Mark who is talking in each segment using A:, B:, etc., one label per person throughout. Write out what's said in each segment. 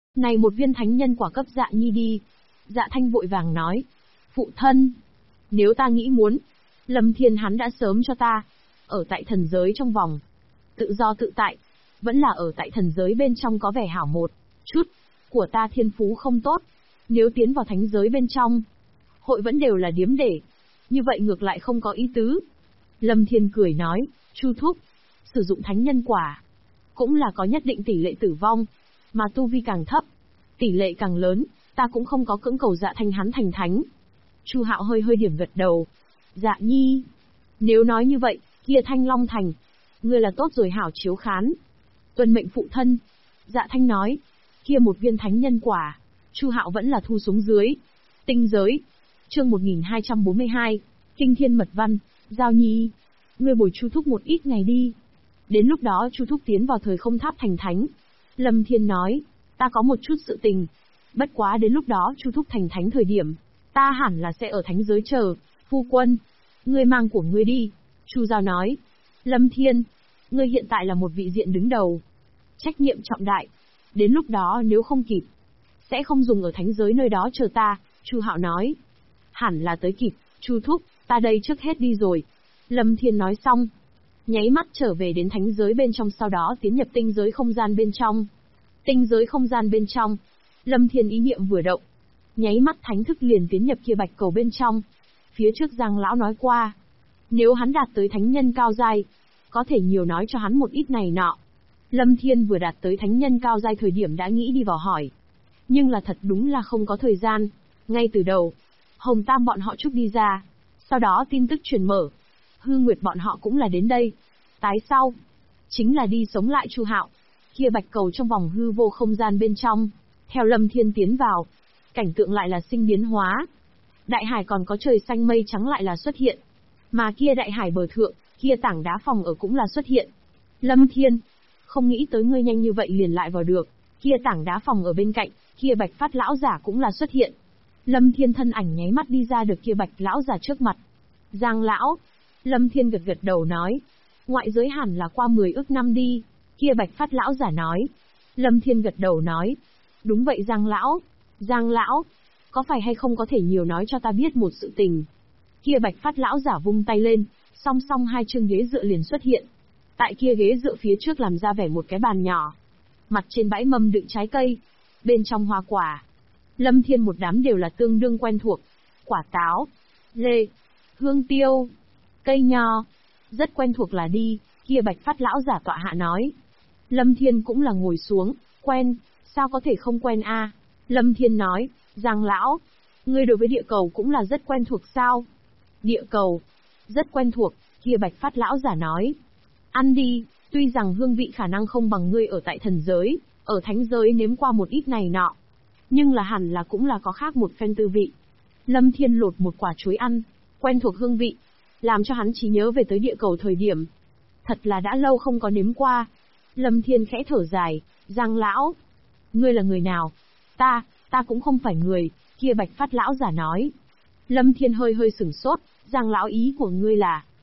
A: Này một viên thánh nhân quả cấp Dạ Nhi đi. Dạ Thanh vội vàng nói. Phụ thân, nếu ta nghĩ muốn, Lâm Thiên hắn đã sớm cho ta, ở tại thần giới trong vòng, tự do tự tại, vẫn là ở tại thần giới bên trong có vẻ hảo một chút, của ta thiên phú không tốt, nếu tiến vào thánh giới bên trong, hội vẫn đều là điếm để, như vậy ngược lại không có ý tứ. Lâm Thiên cười nói, Chu thúc, sử dụng thánh nhân quả, cũng là có nhất định tỷ lệ tử vong, mà tu vi càng thấp, tỷ lệ càng lớn, ta cũng không có cưỡng cầu Dạ Thanh hắn thành thánh. Chu Hạo hơi hơi điểm gật đầu. Dạ Nhi, nếu nói như vậy, kia Thanh Long Thành, ngươi là tốt rồi hảo chiếu khán. Tuân mệnh phụ thân. Dạ Thanh nói, kia một viên thánh nhân quả, Chu Hạo vẫn là thu xuống dưới. Tinh giới. Chương 1242, Kinh Thiên Mật Văn, Giao Nhi, ngươi bồi Chu thúc một ít ngày đi. Đến lúc đó Chu thúc tiến vào thời không tháp thành thánh. Lâm Thiên nói, ta có một chút sự tình, bất quá đến lúc đó Chu thúc thành thánh thời điểm, ta hẳn là sẽ ở thánh giới chờ. Phu quân, ngươi mang của ngươi đi. Chu Giao nói, Lâm Thiên, ngươi hiện tại là một vị diện đứng đầu, trách nhiệm trọng đại, đến lúc đó nếu không kịp, sẽ không dùng ở thánh giới nơi đó chờ ta. Chu Hạo nói, hẳn là tới kịp. Chu thúc, ta đây trước hết đi rồi. Lâm Thiên nói xong, nháy mắt trở về đến thánh giới bên trong, sau đó tiến nhập tinh giới không gian bên trong. Tinh giới không gian bên trong, Lâm Thiên ý niệm vừa động, nháy mắt thánh thức liền tiến nhập kia bạch cầu bên trong. Phía trước Giang lão nói qua, nếu hắn đạt tới thánh nhân cao giai, có thể nhiều nói cho hắn một ít này nọ. Lâm Thiên vừa đạt tới thánh nhân cao giai thời điểm đã nghĩ đi vào hỏi, nhưng là thật đúng là không có thời gian. Ngay từ đầu, Hồng Tam bọn họ chúc đi ra, sau đó tin tức truyền mở, Hư Nguyệt bọn họ cũng là đến đây. Tái sau, chính là đi sống lại Chu Hạo. Kia bạch cầu trong vòng hư vô không gian bên trong, theo Lâm Thiên tiến vào, cảnh tượng lại là sinh biến hóa. Đại hải còn có trời xanh mây trắng lại là xuất hiện, mà kia đại hải bờ thượng, kia tảng đá phòng ở cũng là xuất hiện. Lâm Thiên, không nghĩ tới ngươi nhanh như vậy liền lại vào được. Kia tảng đá phòng ở bên cạnh, kia bạch phát lão giả cũng là xuất hiện. Lâm Thiên thân ảnh nháy mắt đi ra được kia bạch lão giả trước mặt. Giang lão, Lâm Thiên gật gật đầu nói, ngoại giới hẳn là qua 10 ức năm đi. Kia bạch phát lão giả nói. Lâm Thiên gật đầu nói, đúng vậy Giang lão. Giang lão, có phải hay không có thể nhiều nói cho ta biết một sự tình. Kia bạch phát lão giả vung tay lên, song song hai chương ghế dựa liền xuất hiện. Tại kia ghế dựa phía trước làm ra vẻ một cái bàn nhỏ, mặt trên bãi mâm đựng trái cây, bên trong hoa quả. Lâm Thiên một đám đều là tương đương quen thuộc, quả táo, lê, hương tiêu, cây nho, rất quen thuộc là đi. Kia bạch phát lão giả tọa hạ nói. Lâm Thiên cũng là ngồi xuống, quen, sao có thể không quen a? Lâm Thiên nói, Giang lão, ngươi đối với địa cầu cũng là rất quen thuộc sao? Địa cầu, rất quen thuộc. Kia bạch phát lão giả nói, ăn đi, tuy rằng hương vị khả năng không bằng ngươi ở tại thần giới, ở thánh giới nếm qua một ít này nọ, nhưng là hẳn là cũng là có khác một phen tư vị. Lâm Thiên lột một quả chuối ăn, quen thuộc hương vị, làm cho hắn trí nhớ về tới địa cầu thời điểm. Thật là đã lâu không có nếm qua. Lâm Thiên khẽ thở dài, Giang lão, ngươi là người nào? Ta cũng không phải người. Kia bạch phát lão giả nói. Lâm Thiên hơi hơi sửng sốt, Giang lão ý của ngươi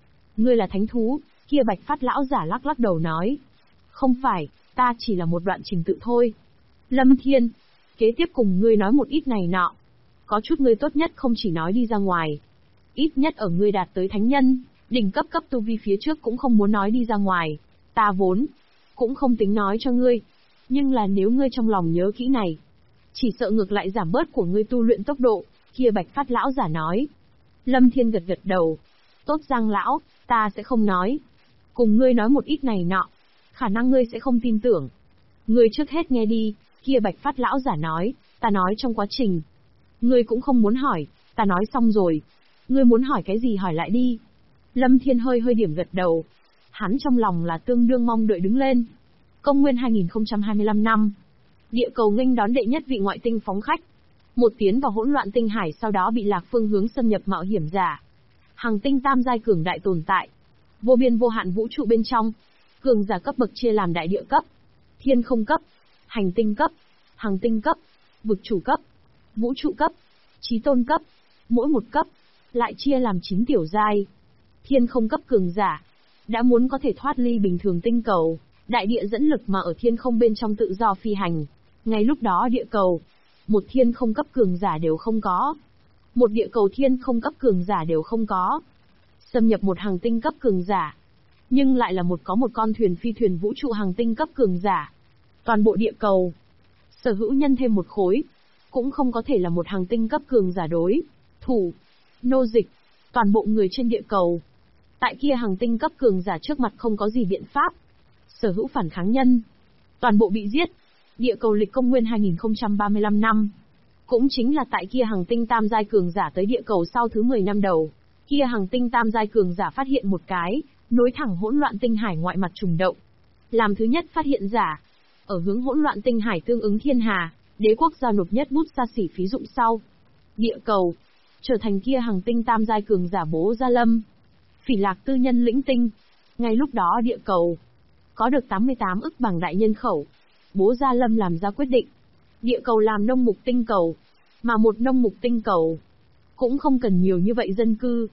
A: là thánh thú. Kia bạch phát lão giả lắc lắc đầu nói, không phải, ta chỉ là một đoạn trình tự thôi. Lâm Thiên, kế tiếp cùng ngươi nói một ít này nọ, có chút ngươi tốt nhất không chỉ nói đi ra ngoài, ít nhất ở ngươi đạt tới thánh nhân, đỉnh cấp tu vi phía trước cũng không muốn nói đi ra ngoài. Ta vốn cũng không tính nói cho ngươi, nhưng là nếu ngươi trong lòng nhớ kỹ này, chỉ sợ ngược lại giảm bớt của ngươi tu luyện tốc độ. Kia bạch phát lão giả nói. Lâm Thiên gật gật đầu, tốt Giang lão, ta sẽ không nói. Cùng ngươi nói một ít này nọ, khả năng ngươi sẽ không tin tưởng. Ngươi trước hết nghe đi. Kia bạch phát lão giả nói, ta nói trong quá trình, ngươi cũng không muốn hỏi, ta nói xong rồi. Ngươi muốn hỏi cái gì hỏi lại đi. Lâm Thiên hơi hơi điểm gật đầu. Hắn trong lòng là tương đương mong đợi đứng lên. Công nguyên 2025 năm, địa cầu nghênh đón đệ nhất vị ngoại tinh phóng khách. Một tiến vào hỗn loạn tinh hải, sau đó bị lạc phương hướng xâm nhập mạo hiểm giả. Hàng tinh tam giai cường đại tồn tại. Vô biên vô hạn vũ trụ bên trong, cường giả cấp bậc chia làm đại địa cấp, thiên không cấp, hành tinh cấp, hàng tinh cấp, vực chủ cấp, vũ trụ cấp, chí tôn cấp. Mỗi một cấp lại chia làm 9 tiểu giai. Thiên không cấp cường giả đã muốn có thể thoát ly bình thường tinh cầu, đại địa dẫn lực mà ở thiên không bên trong tự do phi hành, Ngay lúc đó địa cầu, một thiên không cấp cường giả đều không có. Một địa cầu thiên không cấp cường giả đều không có. Xâm nhập một hành tinh cấp cường giả. Nhưng lại là có một con thuyền phi thuyền vũ trụ hành tinh cấp cường giả. Toàn bộ địa cầu, sở hữu nhân thêm một khối, cũng không có thể là một hành tinh cấp cường giả đối thủ. Nô dịch, toàn bộ người trên địa cầu. Tại kia hành tinh cấp cường giả trước mặt không có gì biện pháp. Sở hữu phản kháng nhân, toàn bộ bị giết. Địa cầu lịch công nguyên 2035 năm. Cũng chính là tại kia hành tinh tam giai cường giả tới địa cầu sau thứ 10 năm đầu. Kia hành tinh tam giai cường giả phát hiện một cái, nối thẳng hỗn loạn tinh hải ngoại mặt trùng động. Làm thứ nhất phát hiện giả, ở hướng hỗn loạn tinh hải tương ứng thiên hà, đế quốc giao nộp nhất bút xa xỉ phí dụng sau. Địa cầu, trở thành kia hành tinh tam giai cường giả Bố Gia Lâm. Phỉ Lạc tư nhân lĩnh tinh. Ngay lúc đó địa cầu, có được 88 ức bằng đại nhân khẩu. Bố Gia Lâm làm ra quyết định. Địa cầu làm nông mục tinh cầu. Mà một nông mục tinh cầu, cũng không cần nhiều như vậy dân cư.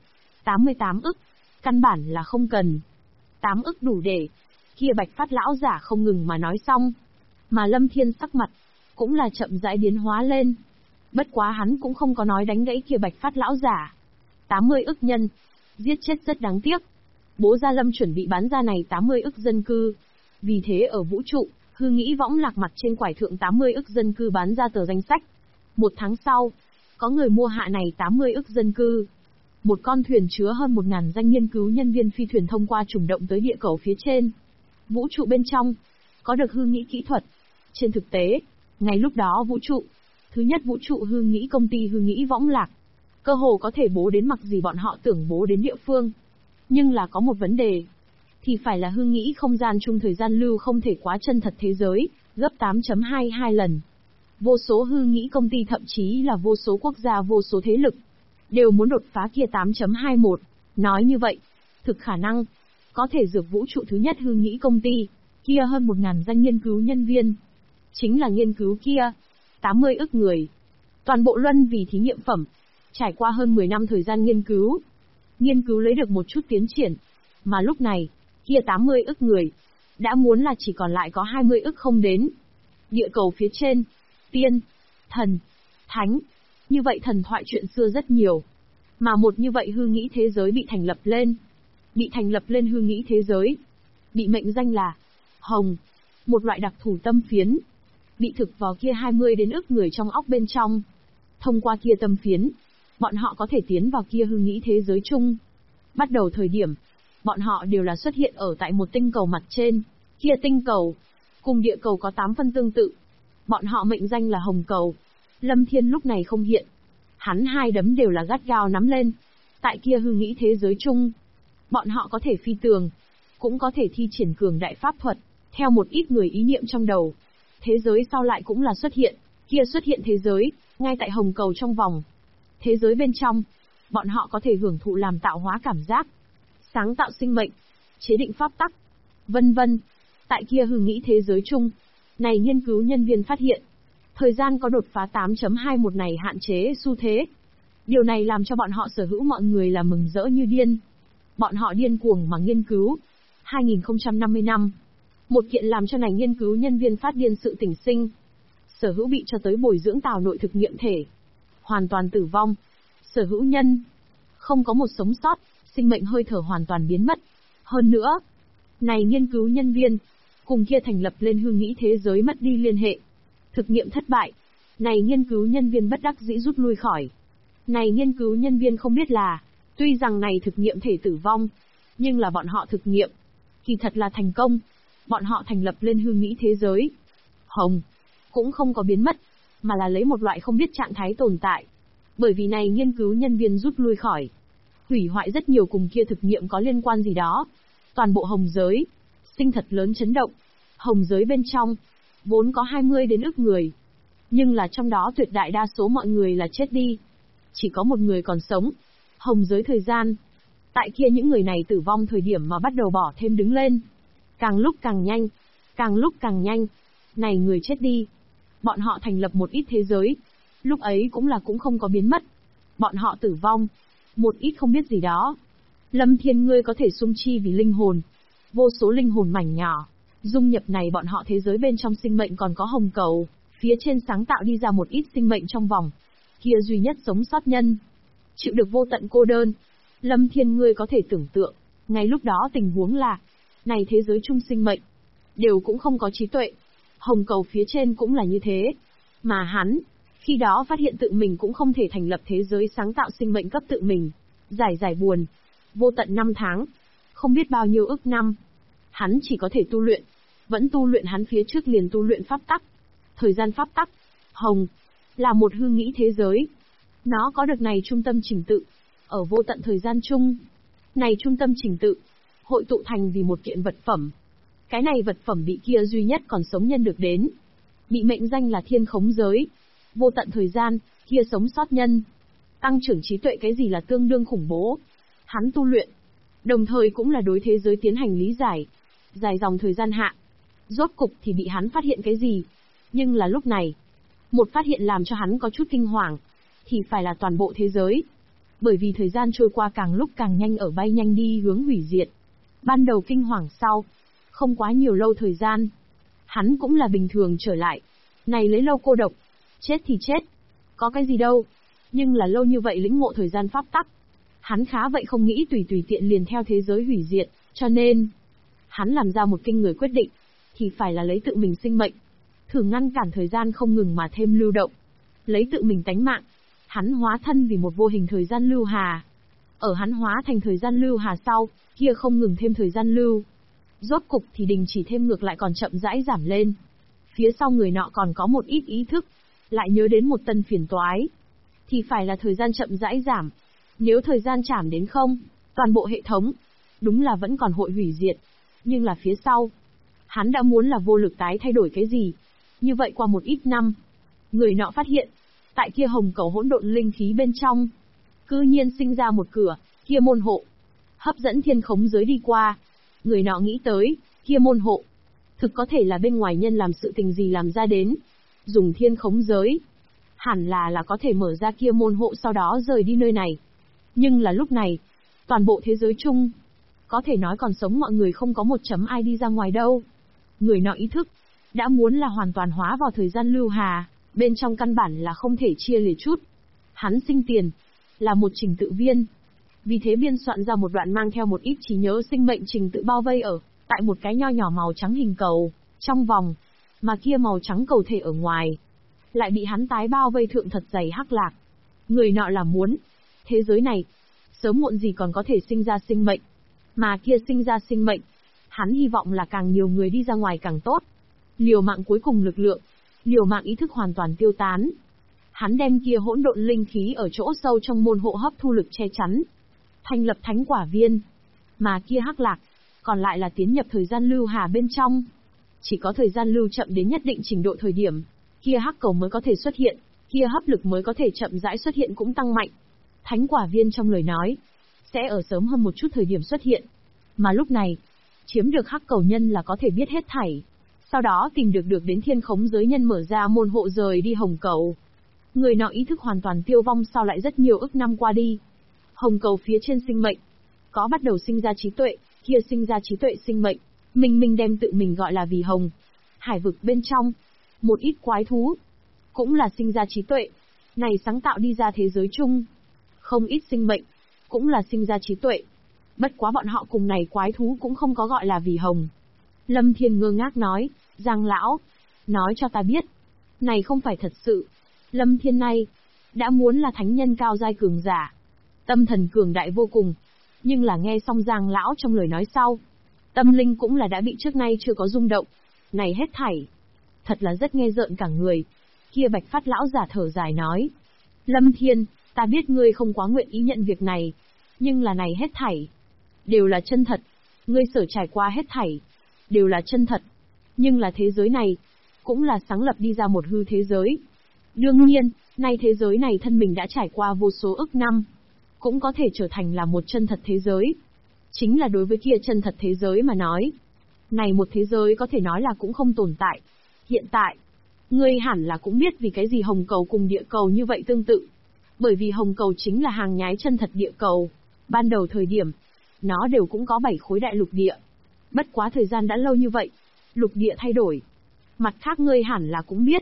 A: 88 ức, căn bản là không cần. 8 ức đủ để. Kia Bạch Phát lão giả không ngừng mà nói xong. Mà Lâm Thiên sắc mặt, cũng là chậm rãi biến hóa lên. Bất quá hắn cũng không có nói đánh gãy kia Bạch Phát lão giả. 80 ức nhân, giết chết rất đáng tiếc. Bố Gia Lâm chuẩn bị bán ra này 80 ức dân cư. Vì thế ở vũ trụ, hư nghĩ võng lạc mặt trên quải thượng 80 ức dân cư bán ra tờ danh sách. Một tháng sau, có người mua hạ này 80 ức dân cư. Một con thuyền chứa hơn 1000 danh nghiên cứu nhân viên phi thuyền thông qua trùng động tới địa cầu phía trên. Vũ trụ bên trong, có được hư nghĩ kỹ thuật. Trên thực tế, ngay lúc đó vũ trụ, thứ nhất vũ trụ hư nghĩ công ty hư nghĩ võng lạc, cơ hồ có thể bố đến mặc gì bọn họ tưởng bố đến địa phương. Nhưng là có một vấn đề, thì phải là hư nghĩ không gian chung thời gian lưu không thể quá chân thật thế giới, gấp 8.22 lần. Vô số hư nghĩ công ty thậm chí là vô số quốc gia vô số thế lực, đều muốn đột phá kia 8.21. Nói như vậy, thực khả năng, có thể dược vũ trụ thứ nhất hư nghĩ công ty, kia hơn 1000 danh nghiên cứu nhân viên. Chính là nghiên cứu kia, 80 ức người. Toàn bộ luân vì thí nghiệm phẩm, trải qua hơn 10 năm thời gian nghiên cứu lấy được một chút tiến triển. Mà lúc này, kia 80 ức người, đã muốn là chỉ còn lại có 20 ức không đến. Địa cầu phía trên, tiên, thần, thánh, như vậy thần thoại chuyện xưa rất nhiều. Mà một như vậy hư nghĩ thế giới bị thành lập lên. Bị thành lập lên hư nghĩ thế giới, bị mệnh danh là Hồng, một loại đặc thù tâm phiến, bị thực vào kia 20 đến ức người trong óc bên trong. Thông qua kia tâm phiến, bọn họ có thể tiến vào kia hư nghĩ thế giới chung. Bắt đầu thời điểm, bọn họ đều là xuất hiện ở tại một tinh cầu mặt trên. Kia tinh cầu, cùng địa cầu có 8 phân tương tự. Bọn họ mệnh danh là Hồng cầu. Lâm Thiên lúc này không hiện. Hắn hai đấm đều là gắt gao nắm lên. Tại kia hư nghĩ thế giới chung, bọn họ có thể phi tường, cũng có thể thi triển cường đại pháp thuật, theo một ít người ý niệm trong đầu. Thế giới sau lại cũng là xuất hiện, kia xuất hiện thế giới, ngay tại Hồng cầu trong vòng. Thế giới bên trong, bọn họ có thể hưởng thụ làm tạo hóa cảm giác, sáng tạo sinh mệnh, chế định pháp tắc, vân vân. Tại kia hư nghĩ thế giới chung, này nghiên cứu nhân viên phát hiện, thời gian có đột phá 8.21 này hạn chế xu thế. Điều này làm cho bọn họ sở hữu mọi người là mừng rỡ như điên. Bọn họ điên cuồng mà nghiên cứu. 2050 năm, một kiện làm cho này nghiên cứu nhân viên phát điên sự tỉnh sinh. Sở hữu bị cho tới bồi dưỡng tào nội thực nghiệm thể, hoàn toàn tử vong. Sở hữu nhân, không có một sống sót, sinh mệnh hơi thở hoàn toàn biến mất. Hơn nữa, này nghiên cứu nhân viên, cùng kia thành lập lên hư nghĩ thế giới mất đi liên hệ. Thực nghiệm thất bại. Này nghiên cứu nhân viên bất đắc dĩ rút lui khỏi. Này nghiên cứu nhân viên không biết là, tuy rằng này thực nghiệm thể tử vong, nhưng là bọn họ thực nghiệm, kỳ thật là thành công. Bọn họ thành lập lên hư nghĩ thế giới. Hồng, cũng không có biến mất, mà là lấy một loại không biết trạng thái tồn tại. Bởi vì này nghiên cứu nhân viên rút lui khỏi, hủy hoại rất nhiều cùng kia thực nghiệm có liên quan gì đó. Toàn bộ hồng giới, sinh thật lớn chấn động. Hồng giới bên trong, vốn có 20 đến ức người. Nhưng là trong đó tuyệt đại đa số mọi người là chết đi. Chỉ có một người còn sống. Hồng giới thời gian. Tại kia những người này tử vong thời điểm mà bắt đầu bỏ thêm đứng lên. Càng lúc càng nhanh. Càng lúc càng nhanh. Này người chết đi. Bọn họ thành lập một ít thế giới. Lúc ấy cũng không có biến mất. Bọn họ tử vong. Một ít không biết gì đó. Lâm Thiên ngươi có thể sung chi vì linh hồn. Vô số linh hồn mảnh nhỏ. Dung nhập này bọn họ thế giới bên trong sinh mệnh còn có hồng cầu, Phía trên sáng tạo đi ra một ít sinh mệnh trong vòng. Kia duy nhất sống sót nhân. Chịu được vô tận cô đơn. Lâm Thiên ngươi có thể tưởng tượng. Ngay lúc đó tình huống là. Này thế giới chung sinh mệnh. Đều cũng không có trí tuệ. Hồng cầu phía trên cũng là như thế. Mà hắn. Khi đó phát hiện tự mình cũng không thể thành lập thế giới sáng tạo sinh mệnh cấp tự mình. Giải buồn. Vô tận năm tháng. Không biết bao nhiêu ức năm. Hắn chỉ có thể tu luyện. Vẫn tu luyện hắn phía trước liền tu luyện pháp tắc. Thời gian pháp tắc. Hồng. Là một hư nghĩ thế giới. Nó có được này trung tâm trình tự. Ở vô tận thời gian chung. Này trung tâm trình tự. Hội tụ thành vì một kiện vật phẩm. Cái này vật phẩm bị kia duy nhất còn sống nhân được đến. Bị mệnh danh là thiên khống giới. Vô tận thời gian, kia sống sót nhân. Tăng trưởng trí tuệ cái gì là tương đương khủng bố. Hắn tu luyện. Đồng thời cũng là đối thế giới tiến hành lý giải. Dài dòng thời gian hạ. Rốt cục thì bị hắn phát hiện cái gì. Nhưng là lúc này. Một phát hiện làm cho hắn có chút kinh hoàng. Thì phải là toàn bộ thế giới. Bởi vì thời gian trôi qua càng lúc càng nhanh ở bay nhanh đi hướng hủy diệt. Ban đầu kinh hoàng sau. Không quá nhiều lâu thời gian. Hắn cũng là bình thường trở lại. Này lấy lâu cô độc. Chết thì chết. Có cái gì đâu. Nhưng là lâu như vậy lĩnh ngộ thời gian pháp tắc. Hắn khá vậy không nghĩ tùy tiện liền theo thế giới hủy diệt. Cho nên. Hắn làm ra một kinh người quyết định. Thì phải là lấy tự mình sinh mệnh. Thử ngăn cản thời gian không ngừng mà thêm lưu động. Lấy tự mình tánh mạng. Hắn hóa thân vì một vô hình thời gian lưu hà. Ở hắn hóa thành thời gian lưu hà sau, kia không ngừng thêm thời gian lưu. Rốt cục thì đình chỉ thêm ngược lại còn chậm rãi giảm lên. Phía sau người nọ còn có một ít ý thức. Lại nhớ đến một tân phiền toái. Thì phải là thời gian chậm rãi giảm. Nếu thời gian chảm đến không, toàn bộ hệ thống. Đúng là vẫn còn hội hủy diệt. Nhưng là phía sau. Hắn đã muốn là vô lực tái thay đổi cái gì. Như vậy qua một ít năm. Người nọ phát hiện. Tại kia hồng cầu hỗn độn linh khí bên trong. Cư nhiên sinh ra một cửa, kia môn hộ. Hấp dẫn thiên khống giới đi qua. Người nọ nghĩ tới, kia môn hộ. Thực có thể là bên ngoài nhân làm sự tình gì làm ra đến. Dùng thiên khống giới. Hẳn là có thể mở ra kia môn hộ sau đó rời đi nơi này. Nhưng là lúc này, toàn bộ thế giới chung. Có thể nói còn sống mọi người không có một chấm ai đi ra ngoài đâu. Người nọ ý thức. Đã muốn là hoàn toàn hóa vào thời gian lưu hà. Bên trong căn bản là không thể chia lìa chút. Hắn sinh tiền. Là một trình tự viên. Vì thế biên soạn ra một đoạn mang theo một ít trí nhớ sinh mệnh trình tự bao vây ở. Tại một cái nho nhỏ màu trắng hình cầu. Trong vòng. Mà kia màu trắng cầu thể ở ngoài. Lại bị hắn tái bao vây thượng thật dày hắc lạc. Người nọ là muốn. Thế giới này. Sớm muộn gì còn có thể sinh ra sinh mệnh. Mà kia sinh ra sinh mệnh. Hắn hy vọng là càng nhiều người đi ra ngoài càng tốt. Liều mạng cuối cùng lực lượng. Liều mạng ý thức hoàn toàn tiêu tán. Hắn đem kia hỗn độn linh khí ở chỗ sâu trong môn hộ hấp thu lực che chắn. Thành lập thánh quả viên. Mà kia hắc lạc. Còn lại là tiến nhập thời gian lưu hà bên trong. Chỉ có thời gian lưu chậm đến nhất định trình độ thời điểm. Kia hắc cầu mới có thể xuất hiện. Kia hấp lực mới có thể chậm rãi xuất hiện cũng tăng mạnh. Thánh quả viên trong lời nói. Sẽ ở sớm hơn một chút thời điểm xuất hiện. Mà lúc này. Chiếm được hắc cầu nhân là có thể biết hết thảy. Sau đó tìm được đến thiên khống giới nhân mở ra môn hộ rời đi hồng cầu. Người nọ ý thức hoàn toàn tiêu vong sau lại rất nhiều ức năm qua đi. Hồng cầu phía trên sinh mệnh. Có bắt đầu sinh ra trí tuệ, kia sinh ra trí tuệ sinh mệnh. Mình đem tự mình gọi là vì hồng. Hải vực bên trong. Một ít quái thú. Cũng là sinh ra trí tuệ. Này sáng tạo đi ra thế giới chung. Không ít sinh mệnh. Cũng là sinh ra trí tuệ. Bất quá bọn họ cùng này quái thú cũng không có gọi là vì hồng. Lâm Thiên ngơ ngác nói, Giang lão, nói cho ta biết. Này không phải thật sự. Lâm Thiên này, đã muốn là thánh nhân cao giai cường giả. Tâm thần cường đại vô cùng. Nhưng là nghe xong Giang lão trong lời nói sau. Tâm linh cũng là đã bị trước nay chưa có rung động. Này hết thảy. Thật là rất nghe rợn cả người. Kia Bạch Phát lão giả thở dài nói. Lâm Thiên, ta biết ngươi không quá nguyện ý nhận việc này. Nhưng là này hết thảy. Đều là chân thật. Ngươi sở trải qua hết thảy. Đều là chân thật. Nhưng là thế giới này. Cũng là sáng lập đi ra một hư thế giới. Đương nhiên, nay thế giới này thân mình đã trải qua vô số ức năm. Cũng có thể trở thành là một chân thật thế giới. Chính là đối với kia chân thật thế giới mà nói. Này một thế giới có thể nói là cũng không tồn tại. Hiện tại, ngươi hẳn là cũng biết vì cái gì hồng cầu cùng địa cầu như vậy tương tự. Bởi vì hồng cầu chính là hàng nhái chân thật địa cầu. Ban đầu thời điểm, nó đều cũng có 7 khối đại lục địa. Bất quá thời gian đã lâu như vậy, lục địa thay đổi. Mặt khác ngươi hẳn là cũng biết,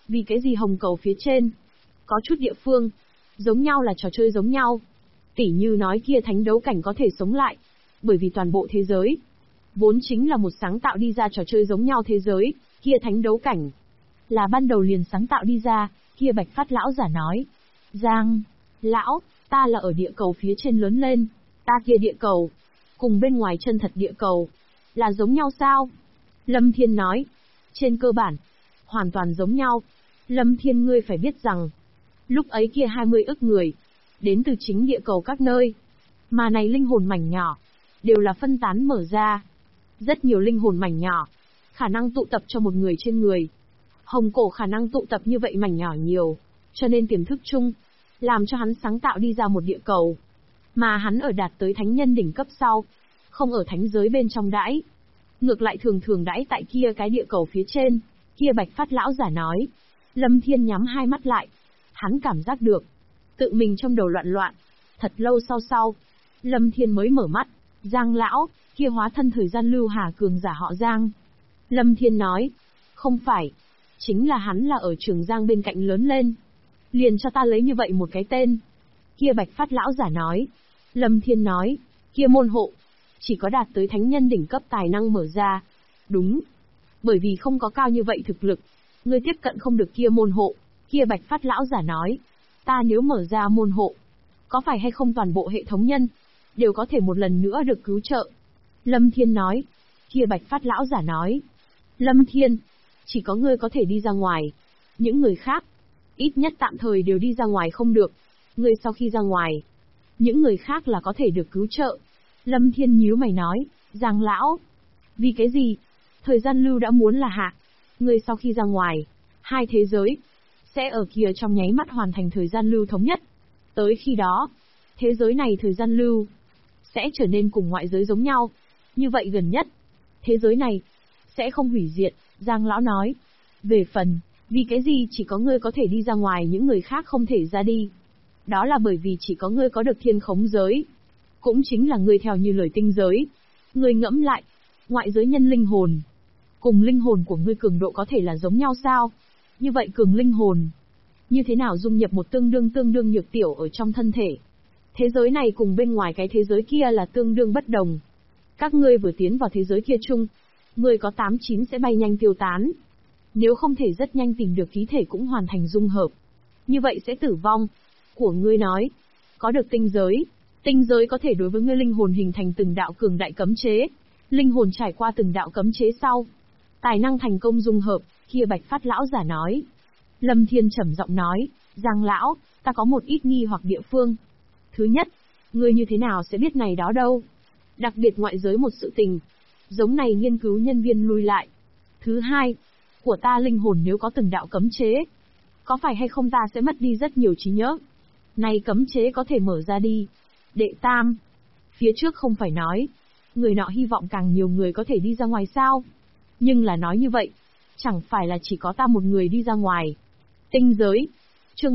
A: Vì cái gì hồng cầu phía trên? Có chút địa phương, giống nhau là trò chơi giống nhau. Tỉ như nói kia thánh đấu cảnh có thể sống lại. Bởi vì toàn bộ thế giới, vốn chính là một sáng tạo đi ra trò chơi giống nhau thế giới, kia thánh đấu cảnh. Là ban đầu liền sáng tạo đi ra, kia Bạch Phát lão giả nói. Giang, lão, ta là ở địa cầu phía trên lớn lên, ta kia địa cầu, cùng bên ngoài chân thật địa cầu, là giống nhau sao? Lâm Thiên nói, trên cơ bản, hoàn toàn giống nhau. Lâm Thiên ngươi phải biết rằng, lúc ấy kia 20 ức người, đến từ chính địa cầu các nơi, mà này linh hồn mảnh nhỏ, đều là phân tán mở ra. Rất nhiều linh hồn mảnh nhỏ, khả năng tụ tập cho một người trên người. Hồng cổ khả năng tụ tập như vậy mảnh nhỏ nhiều, cho nên tiềm thức chung, làm cho hắn sáng tạo đi ra một địa cầu. Mà hắn ở đạt tới thánh nhân đỉnh cấp sau, không ở thánh giới bên trong đãi. Ngược lại thường thường đãi tại kia cái địa cầu phía trên, kia Bạch Phát lão giả nói. Lâm Thiên nhắm hai mắt lại, hắn cảm giác được, tự mình trong đầu loạn loạn. Thật lâu sau, Lâm Thiên mới mở mắt. Giang lão, kia hóa thân thời gian lưu hà cường giả họ Giang. Lâm Thiên nói, không phải, chính là hắn là ở Trường Giang bên cạnh lớn lên. Liền cho ta lấy như vậy một cái tên. Kia Bạch Phát lão giả nói. Lâm Thiên nói, kia môn hộ, chỉ có đạt tới thánh nhân đỉnh cấp tài năng mở ra. Đúng, bởi vì không có cao như vậy thực lực, ngươi tiếp cận không được kia môn hộ. Kia Bạch Phát lão giả nói, ta nếu mở ra môn hộ, có phải hay không toàn bộ hệ thống nhân đều có thể một lần nữa được cứu trợ? Lâm Thiên nói. Kia Bạch Phát lão giả nói, Lâm Thiên, chỉ có ngươi có thể đi ra ngoài, những người khác, ít nhất tạm thời đều đi ra ngoài không được. Ngươi sau khi ra ngoài, những người khác là có thể được cứu trợ. Lâm Thiên nhíu mày nói, Giang lão, vì cái gì? Thời gian lưu đã muốn là hạ, ngươi sau khi ra ngoài, hai thế giới sẽ ở kia trong nháy mắt hoàn thành thời gian lưu thống nhất. Tới khi đó, thế giới này thời gian lưu sẽ trở nên cùng ngoại giới giống nhau. Như vậy gần nhất, thế giới này sẽ không hủy diệt. Giang lão nói, về phần, vì cái gì chỉ có ngươi có thể đi ra ngoài những người khác không thể ra đi? Đó là bởi vì chỉ có ngươi có được thiên khống giới. Cũng chính là ngươi theo như lời tinh giới. Ngươi ngẫm lại, ngoại giới nhân linh hồn, cùng linh hồn của ngươi cường độ có thể là giống nhau sao? Như vậy cường linh hồn, như thế nào dung nhập một tương đương nhược tiểu ở trong thân thể? Thế giới này cùng bên ngoài cái thế giới kia là tương đương bất đồng. Các ngươi vừa tiến vào thế giới kia chung, ngươi có 89 sẽ bay nhanh tiêu tán. Nếu không thể rất nhanh tìm được ký thể cũng hoàn thành dung hợp, như vậy sẽ tử vong. Của ngươi nói, có được tinh giới có thể đối với ngươi linh hồn hình thành từng đạo cường đại cấm chế. Linh hồn trải qua từng đạo cấm chế sau, tài năng thành công dung hợp. Kia Bạch Phát lão giả nói. Lâm Thiên trầm giọng nói, Giang lão, ta có một ít nghi hoặc địa phương. Thứ nhất, ngươi như thế nào sẽ biết này đó đâu? Đặc biệt ngoại giới một sự tình, giống này nghiên cứu nhân viên lui lại. Thứ hai, của ta linh hồn nếu có từng đạo cấm chế, có phải hay không ta sẽ mất đi rất nhiều trí nhớ? Này cấm chế có thể mở ra đi. Đệ tam, phía trước không phải nói, người nọ hy vọng càng nhiều người có thể đi ra ngoài sao? Nhưng là nói như vậy, chẳng phải là chỉ có ta một người đi ra ngoài. Tinh giới. Chương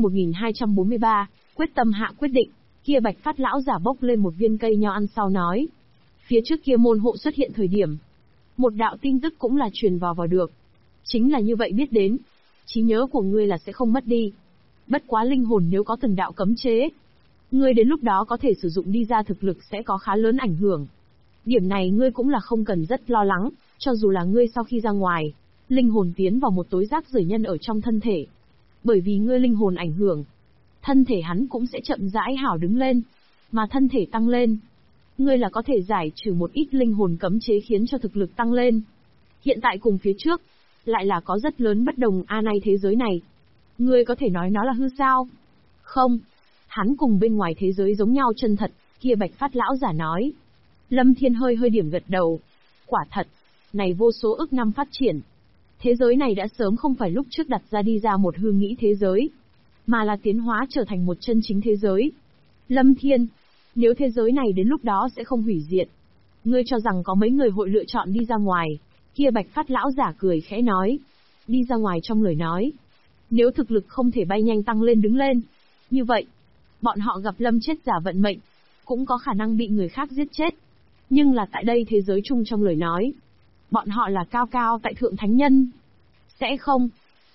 A: 1243, quyết tâm hạ quyết định. Kia Bạch Phát lão giả bốc lên một viên cây nho ăn sau nói. Phía trước kia môn hộ xuất hiện thời điểm, một đạo tin tức cũng là truyền vào được. Chính là như vậy biết đến, trí nhớ của ngươi là sẽ không mất đi. Bất quá linh hồn nếu có từng đạo cấm chế, ngươi đến lúc đó có thể sử dụng đi ra thực lực sẽ có khá lớn ảnh hưởng. Điểm này ngươi cũng là không cần rất lo lắng, cho dù là ngươi sau khi ra ngoài, linh hồn tiến vào một tối rác rưởi nhân ở trong thân thể. Bởi vì ngươi linh hồn ảnh hưởng, thân thể hắn cũng sẽ chậm rãi hảo đứng lên, mà thân thể tăng lên, ngươi là có thể giải trừ một ít linh hồn cấm chế khiến cho thực lực tăng lên. Hiện tại cùng phía trước, lại là có rất lớn bất đồng nay thế giới này. Ngươi có thể nói nó là hư sao? Không, hắn cùng bên ngoài thế giới giống nhau chân thật, kia Bạch Phát lão giả nói. Lâm Thiên hơi điểm gật đầu. Quả thật, này vô số ức năm phát triển. Thế giới này đã sớm không phải lúc trước đặt ra đi ra một hư nghĩ thế giới, mà là tiến hóa trở thành một chân chính thế giới. Lâm Thiên, nếu thế giới này đến lúc đó sẽ không hủy diệt, ngươi cho rằng có mấy người hội lựa chọn đi ra ngoài? Kia Bạch Phát lão giả cười khẽ nói. Đi ra ngoài trong lời nói, nếu thực lực không thể bay nhanh tăng lên đứng lên, như vậy, bọn họ gặp lâm chết giả vận mệnh, cũng có khả năng bị người khác giết chết. Nhưng là tại đây thế giới chung trong lời nói, bọn họ là cao tại thượng thánh nhân. Sẽ không.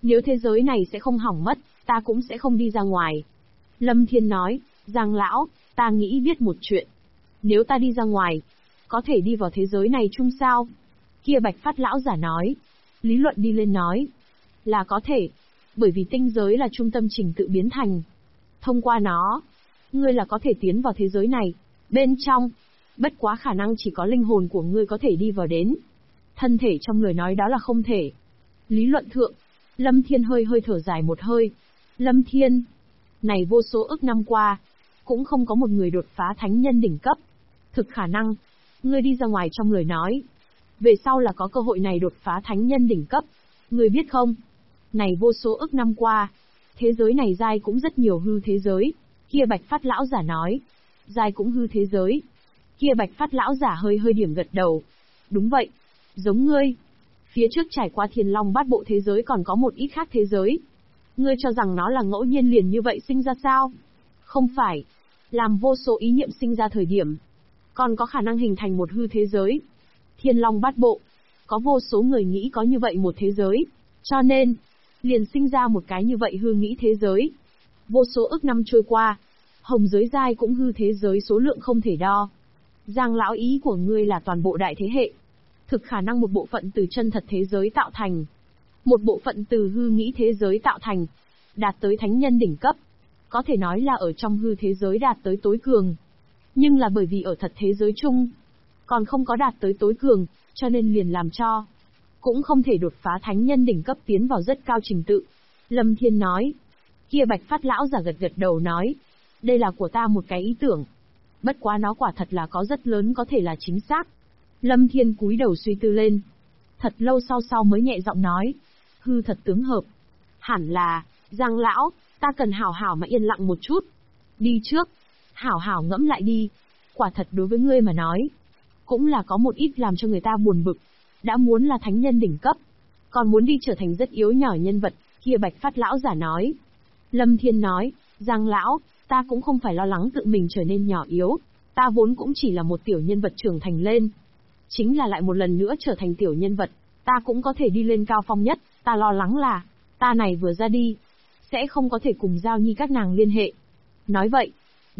A: Nếu thế giới này sẽ không hỏng mất, ta cũng sẽ không đi ra ngoài. Lâm Thiên nói, Giang lão, ta nghĩ biết một chuyện. Nếu ta đi ra ngoài, có thể đi vào thế giới này chung sao? Kia Bạch Phát lão giả nói. Lý Luận đi lên nói. Là có thể. Bởi vì tinh giới là trung tâm trình tự biến thành. Thông qua nó, ngươi là có thể tiến vào thế giới này. Bên trong, bất quá khả năng chỉ có linh hồn của ngươi có thể đi vào đến. Thân thể trong lời nói đó là không thể. Lý Luận thượng, Lâm Thiên hơi thở dài một hơi. Lâm Thiên, này vô số ức năm qua, cũng không có một người đột phá thánh nhân đỉnh cấp. Thực khả năng, ngươi đi ra ngoài trong lời nói. Về sau là có cơ hội này đột phá thánh nhân đỉnh cấp. Ngươi biết không? Này vô số ức năm qua, thế giới này giai cũng rất nhiều hư thế giới. Kia Bạch Phát lão giả nói. Giai cũng hư thế giới. Kia Bạch Phát lão giả hơi điểm gật đầu. Đúng vậy. Giống ngươi. Phía trước trải qua Thiên Long Bát Bộ thế giới còn có một ít khác thế giới. Ngươi cho rằng nó là ngẫu nhiên liền như vậy sinh ra sao? Không phải. Làm vô số ý niệm sinh ra thời điểm, còn có khả năng hình thành một hư thế giới. Thiên Long Bát Bộ, có vô số người nghĩ có như vậy một thế giới, cho nên, liền sinh ra một cái như vậy hư nghĩ thế giới. Vô số ức năm trôi qua, hồng giới giai cũng hư thế giới số lượng không thể đo. Giang lão, ý của ngươi là toàn bộ đại thế hệ. Thực khả năng một bộ phận từ chân thật thế giới tạo thành, một bộ phận từ hư nghĩ thế giới tạo thành, đạt tới thánh nhân đỉnh cấp. Có thể nói là ở trong hư thế giới đạt tới tối cường. Nhưng là bởi vì ở thật thế giới chung, còn không có đạt tới tối cường, cho nên liền làm cho cũng không thể đột phá thánh nhân đỉnh cấp tiến vào rất cao trình tự. Lâm Thiên nói. Kia Bạch Phát lão giả gật đầu nói. Đây là của ta một cái ý tưởng. Bất quá nó quả thật là có rất lớn có thể là chính xác. Lâm Thiên cúi đầu suy tư lên. Thật lâu sau mới nhẹ giọng nói. Hư thật tướng hợp. Hẳn là, Giang lão, ta cần hảo hảo mà yên lặng một chút. Đi trước. Hảo hảo ngẫm lại đi. Quả thật đối với ngươi mà nói, cũng là có một ít làm cho người ta buồn bực. Đã muốn là thánh nhân đỉnh cấp, còn muốn đi trở thành rất yếu nhỏ nhân vật, kia Bạch Phát lão giả nói. Lâm Thiên nói, Giang lão, ta cũng không phải lo lắng tự mình trở nên nhỏ yếu, ta vốn cũng chỉ là một tiểu nhân vật trưởng thành lên. Chính là lại một lần nữa trở thành tiểu nhân vật, ta cũng có thể đi lên cao phong nhất, ta lo lắng là, ta này vừa ra đi, sẽ không có thể cùng Giao Nhi các nàng liên hệ. Nói vậy,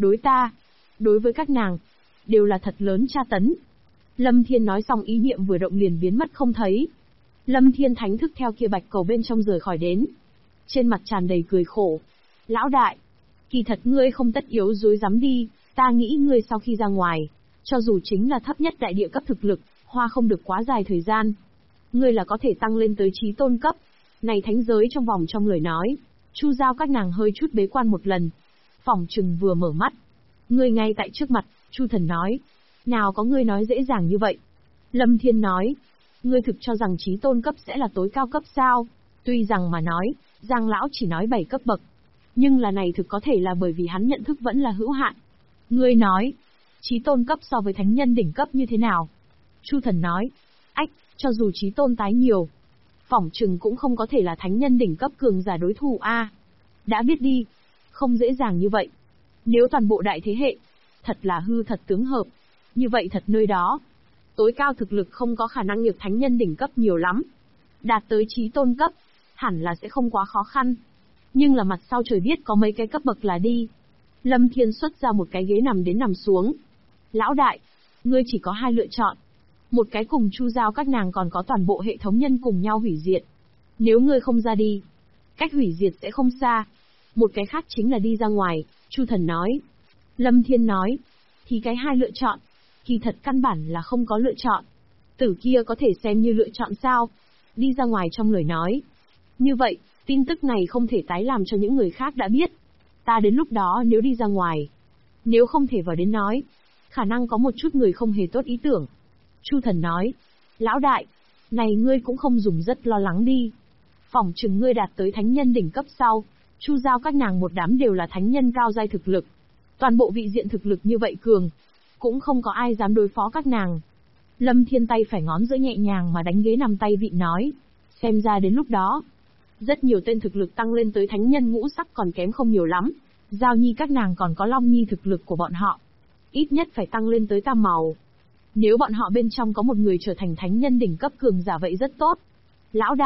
A: đối với các nàng, đều là thật lớn tra tấn. Lâm Thiên nói xong ý niệm vừa động liền biến mất không thấy. Lâm Thiên thánh thức theo kia bạch cầu bên trong rời khỏi đến. Trên mặt tràn đầy cười khổ. Lão đại, kỳ thật ngươi không tất yếu dối dám đi, ta nghĩ ngươi sau khi ra ngoài, cho dù chính là thấp nhất đại địa cấp thực lực, hoa không được quá dài thời gian. Ngươi là có thể tăng lên tới chí tôn cấp. Này thánh giới trong vòng trong lời nói, Chu Giao các nàng hơi chút bế quan một lần. Phỏng chừng vừa mở mắt. Ngươi ngay tại trước mặt, Chu Thần nói. Nào có ngươi nói dễ dàng như vậy. Lâm Thiên nói. Ngươi thực cho rằng chí tôn cấp sẽ là tối cao cấp sao? Tuy rằng mà nói, Giang lão chỉ nói 7 cấp bậc. Nhưng là này thực có thể là bởi vì hắn nhận thức vẫn là hữu hạn. Ngươi nói, chí tôn cấp so với thánh nhân đỉnh cấp như thế nào? Chu Thần nói. Ách, cho dù chí tôn tái nhiều, phỏng chừng cũng không có thể là thánh nhân đỉnh cấp cường giả đối thủ a. Đã biết đi, không dễ dàng như vậy. Nếu toàn bộ đại thế hệ, thật là hư thật tướng hợp, như vậy thật nơi đó, tối cao thực lực không có khả năng nhược thánh nhân đỉnh cấp nhiều lắm. Đạt tới chí tôn cấp, hẳn là sẽ không quá khó khăn. Nhưng là mặt sau trời biết có mấy cái cấp bậc là đi. Lâm Thiên xuất ra một cái ghế nằm xuống. Lão đại, ngươi chỉ có 2 lựa chọn. Một cái cùng Chu Giao các nàng còn có toàn bộ hệ thống nhân cùng nhau hủy diệt. Nếu ngươi không ra đi, cách hủy diệt sẽ không xa. Một cái khác chính là đi ra ngoài, Chu Thần nói. Lâm Thiên nói, thì cái 2 lựa chọn, kỳ thật căn bản là không có lựa chọn. Tử kia có thể xem như lựa chọn sao? Đi ra ngoài trong lời nói. Như vậy, tin tức này không thể tái làm cho những người khác đã biết. Ta đến lúc đó nếu đi ra ngoài, nếu không thể vào đến nói, khả năng có một chút người không hề tốt ý tưởng. Chu Thần nói, lão đại, này ngươi cũng không dùng rất lo lắng đi. Phỏng chừng ngươi đạt tới thánh nhân đỉnh cấp sau, Chu Giao các nàng một đám đều là thánh nhân cao giai thực lực. Toàn bộ vị diện thực lực như vậy cường, cũng không có ai dám đối phó các nàng. Lâm Thiên tay phải ngón giữa nhẹ nhàng mà đánh ghế nằm tay vị nói. Xem ra đến lúc đó, rất nhiều tên thực lực tăng lên tới thánh nhân ngũ sắc còn kém không nhiều lắm. Giao Nhi các nàng còn có Long Nhi thực lực của bọn họ, ít nhất phải tăng lên tới tam màu. Nếu bọn họ bên trong có một người trở thành thánh nhân đỉnh cấp cường giả vậy rất tốt. Lão đại,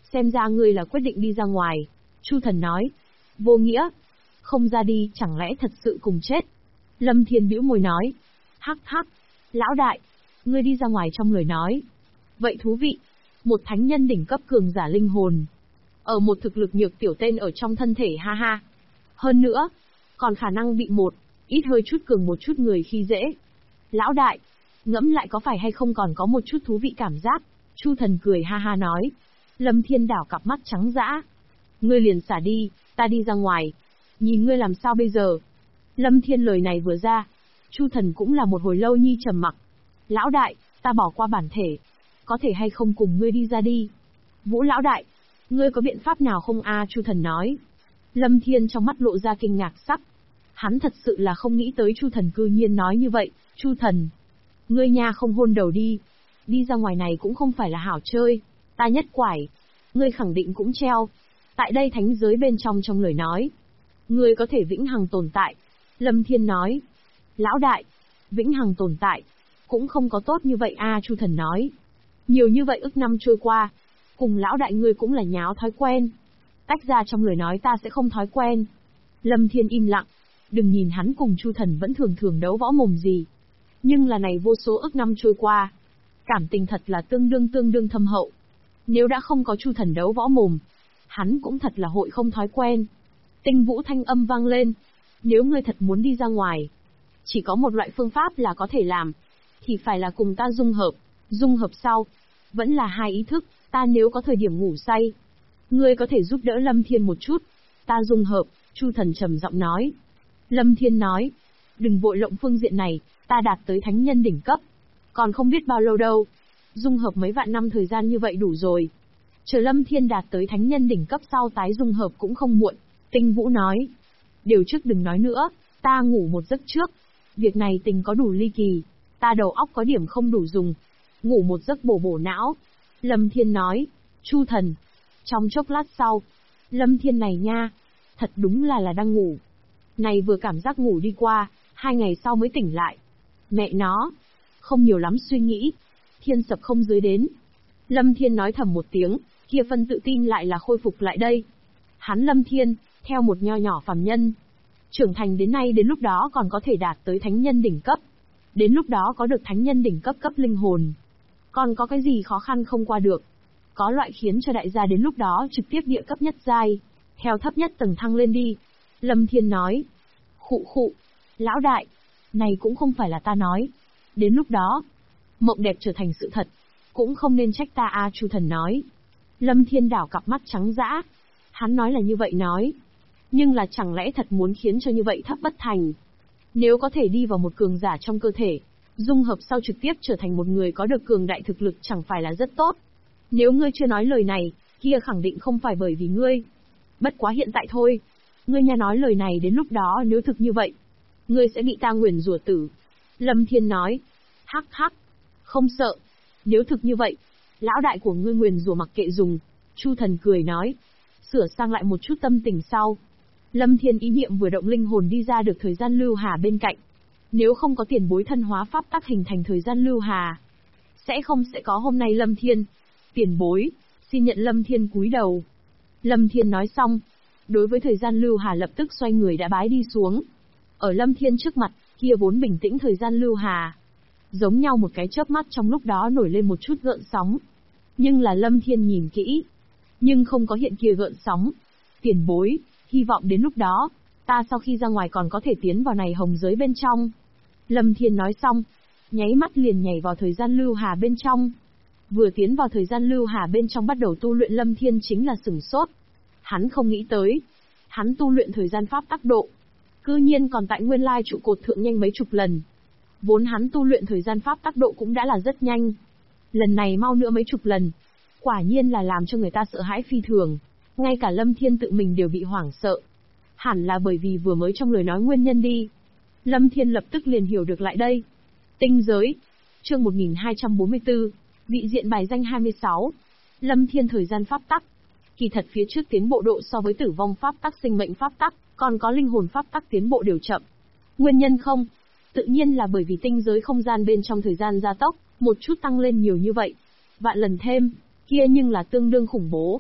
A: Xem ra ngươi là quyết định đi ra ngoài. Chu Thần nói. Vô nghĩa. Không ra đi, chẳng lẽ thật sự cùng chết? Lâm Thiên bĩu môi nói. Hắc hắc. Lão đại. Ngươi đi ra ngoài trong lời nói. Vậy thú vị. Một thánh nhân đỉnh cấp cường giả linh hồn. Ở một thực lực nhược tiểu tên ở trong thân thể ha ha. Hơn nữa, còn khả năng bị một, ít hơi chút cường một chút người khi dễ. Lão đại. Ngẫm lại có phải hay không còn có một chút thú vị cảm giác. Chu Thần cười ha ha nói. Lâm Thiên đảo cặp mắt trắng dã. Ngươi liền xả đi, ta đi ra ngoài. Nhìn ngươi làm sao bây giờ? Lâm Thiên lời này vừa ra, Chu Thần cũng là một hồi lâu nhi trầm mặc. Lão đại, ta bỏ qua bản thể. Có thể hay không cùng ngươi đi ra đi? Vũ lão đại, ngươi có biện pháp nào không a? Chu Thần nói. Lâm Thiên trong mắt lộ ra kinh ngạc sắc. Hắn thật sự là không nghĩ tới Chu Thần cư nhiên nói như vậy. Chu Thần, ngươi nha không hôn đầu đi. Đi ra ngoài này cũng không phải là hảo chơi. Ta nhất quải. Ngươi khẳng định cũng treo. Tại đây thánh giới bên trong lời nói. Ngươi có thể vĩnh hằng tồn tại. Lâm Thiên nói. Lão đại, vĩnh hằng tồn tại. Cũng không có tốt như vậy a. Chu Thần nói. Nhiều như vậy ức năm trôi qua. Cùng lão đại ngươi cũng là nháo thói quen. Tách ra trong lời nói ta sẽ không thói quen. Lâm Thiên im lặng. Đừng nhìn hắn cùng Chu Thần vẫn thường thường đấu võ mồm gì. Nhưng là này vô số ức năm trôi qua. Cảm tình thật là tương đương thâm hậu. Nếu đã không có Chu Thần đấu võ mồm, hắn cũng thật là hội không thói quen. Tinh Vũ thanh âm vang lên. Nếu ngươi thật muốn đi ra ngoài, chỉ có một loại phương pháp là có thể làm. Thì phải là cùng ta dung hợp. Dung hợp sau, vẫn là hai ý thức. Ta nếu có thời điểm ngủ say, ngươi có thể giúp đỡ Lâm Thiên một chút. Ta dung hợp, Chu Thần trầm giọng nói. Lâm Thiên nói. Đừng vội lộng phương diện này, ta đạt tới thánh nhân đỉnh cấp. Còn không biết bao lâu đâu. Dung hợp mấy vạn năm thời gian như vậy đủ rồi. Chờ Lâm Thiên đạt tới thánh nhân đỉnh cấp sau tái dung hợp cũng không muộn. Tinh Vũ nói. Điều trước đừng nói nữa, ta ngủ một giấc trước. Việc này tình có đủ ly kỳ. Ta đầu óc có điểm không đủ dùng. Ngủ một giấc bổ não. Lâm Thiên nói. Chu Thần. Trong chốc lát sau. Lâm Thiên này nha. Thật đúng là đang ngủ. Này vừa cảm giác ngủ đi qua, 2 ngày sau mới tỉnh lại. Mẹ nó. Không nhiều lắm suy nghĩ. Thiên sập không dưới đến. Lâm Thiên nói thầm một tiếng, kia phân tự tin lại là khôi phục lại đây. Hắn Lâm Thiên, theo một nho nhỏ phàm nhân. Trưởng thành đến nay đến lúc đó còn có thể đạt tới thánh nhân đỉnh cấp. Đến lúc đó có được thánh nhân đỉnh cấp cấp linh hồn. Còn có cái gì khó khăn không qua được. Có loại khiến cho đại gia đến lúc đó trực tiếp địa cấp nhất giai. Theo thấp nhất tầng thăng lên đi. Lâm Thiên nói. Khụ. Lão đại. Này cũng không phải là ta nói. Đến lúc đó, mộng đẹp trở thành sự thật. Cũng không nên trách ta a. Chu Thần nói. Lâm Thiên đảo cặp mắt trắng dã. Hắn nói là như vậy nói. Nhưng là chẳng lẽ thật muốn khiến cho như vậy thấp bất thành. Nếu có thể đi vào một cường giả trong cơ thể, dung hợp sau trực tiếp trở thành một người có được cường đại thực lực chẳng phải là rất tốt. Nếu ngươi chưa nói lời này, kia khẳng định không phải bởi vì ngươi. Bất quá hiện tại thôi. Ngươi nha nói lời này đến lúc đó nếu thực như vậy, ngươi sẽ bị ta nguyền rủa tử. Lâm Thiên nói. Hắc hắc. Không sợ. Nếu thực như vậy, lão đại của ngươi nguyền rủa mặc kệ dùng. Chu Thần cười nói. Sửa sang lại một chút tâm tình sau. Lâm Thiên ý niệm vừa động linh hồn đi ra được thời gian lưu hà bên cạnh. Nếu không có tiền bối thân hóa pháp tắc hình thành thời gian lưu hà, sẽ có hôm nay Lâm Thiên. Tiền bối, xin nhận Lâm Thiên cúi đầu. Lâm Thiên nói xong, đối với thời gian lưu hà lập tức xoay người đã bái đi xuống. Ở Lâm Thiên trước mặt, kia vốn bình tĩnh thời gian lưu hà, giống nhau một cái chớp mắt trong lúc đó nổi lên một chút gợn sóng. Nhưng là Lâm Thiên nhìn kỹ, nhưng không có hiện kia gợn sóng. Tiền bối, hy vọng đến lúc đó, ta sau khi ra ngoài còn có thể tiến vào này hồng giới bên trong. Lâm Thiên nói xong, nháy mắt liền nhảy vào thời gian lưu hà bên trong. Vừa tiến vào thời gian lưu hà bên trong bắt đầu tu luyện Lâm Thiên chính là sửng sốt. Hắn không nghĩ tới, hắn tu luyện thời gian pháp tắc độ, cư nhiên còn tại nguyên lai trụ cột thượng nhanh mấy chục lần. Vốn hắn tu luyện thời gian pháp tắc độ cũng đã là rất nhanh. Lần này mau nữa mấy chục lần, quả nhiên là làm cho người ta sợ hãi phi thường. Ngay cả Lâm Thiên tự mình đều bị hoảng sợ. Hẳn là bởi vì vừa mới trong lời nói nguyên nhân đi. Lâm Thiên lập tức liền hiểu được lại đây. Tinh giới. Chương 1244. Vị diện bài danh 26. Lâm Thiên thời gian pháp tắc. Kỳ thật phía trước tiến bộ độ so với tử vong pháp tắc sinh mệnh pháp tắc, còn có linh hồn pháp tắc tiến bộ đều chậm. Nguyên nhân không? Tự nhiên là bởi vì tinh giới không gian bên trong thời gian gia tốc, một chút tăng lên nhiều như vậy. Vạn lần thêm, kia nhưng là tương đương khủng bố.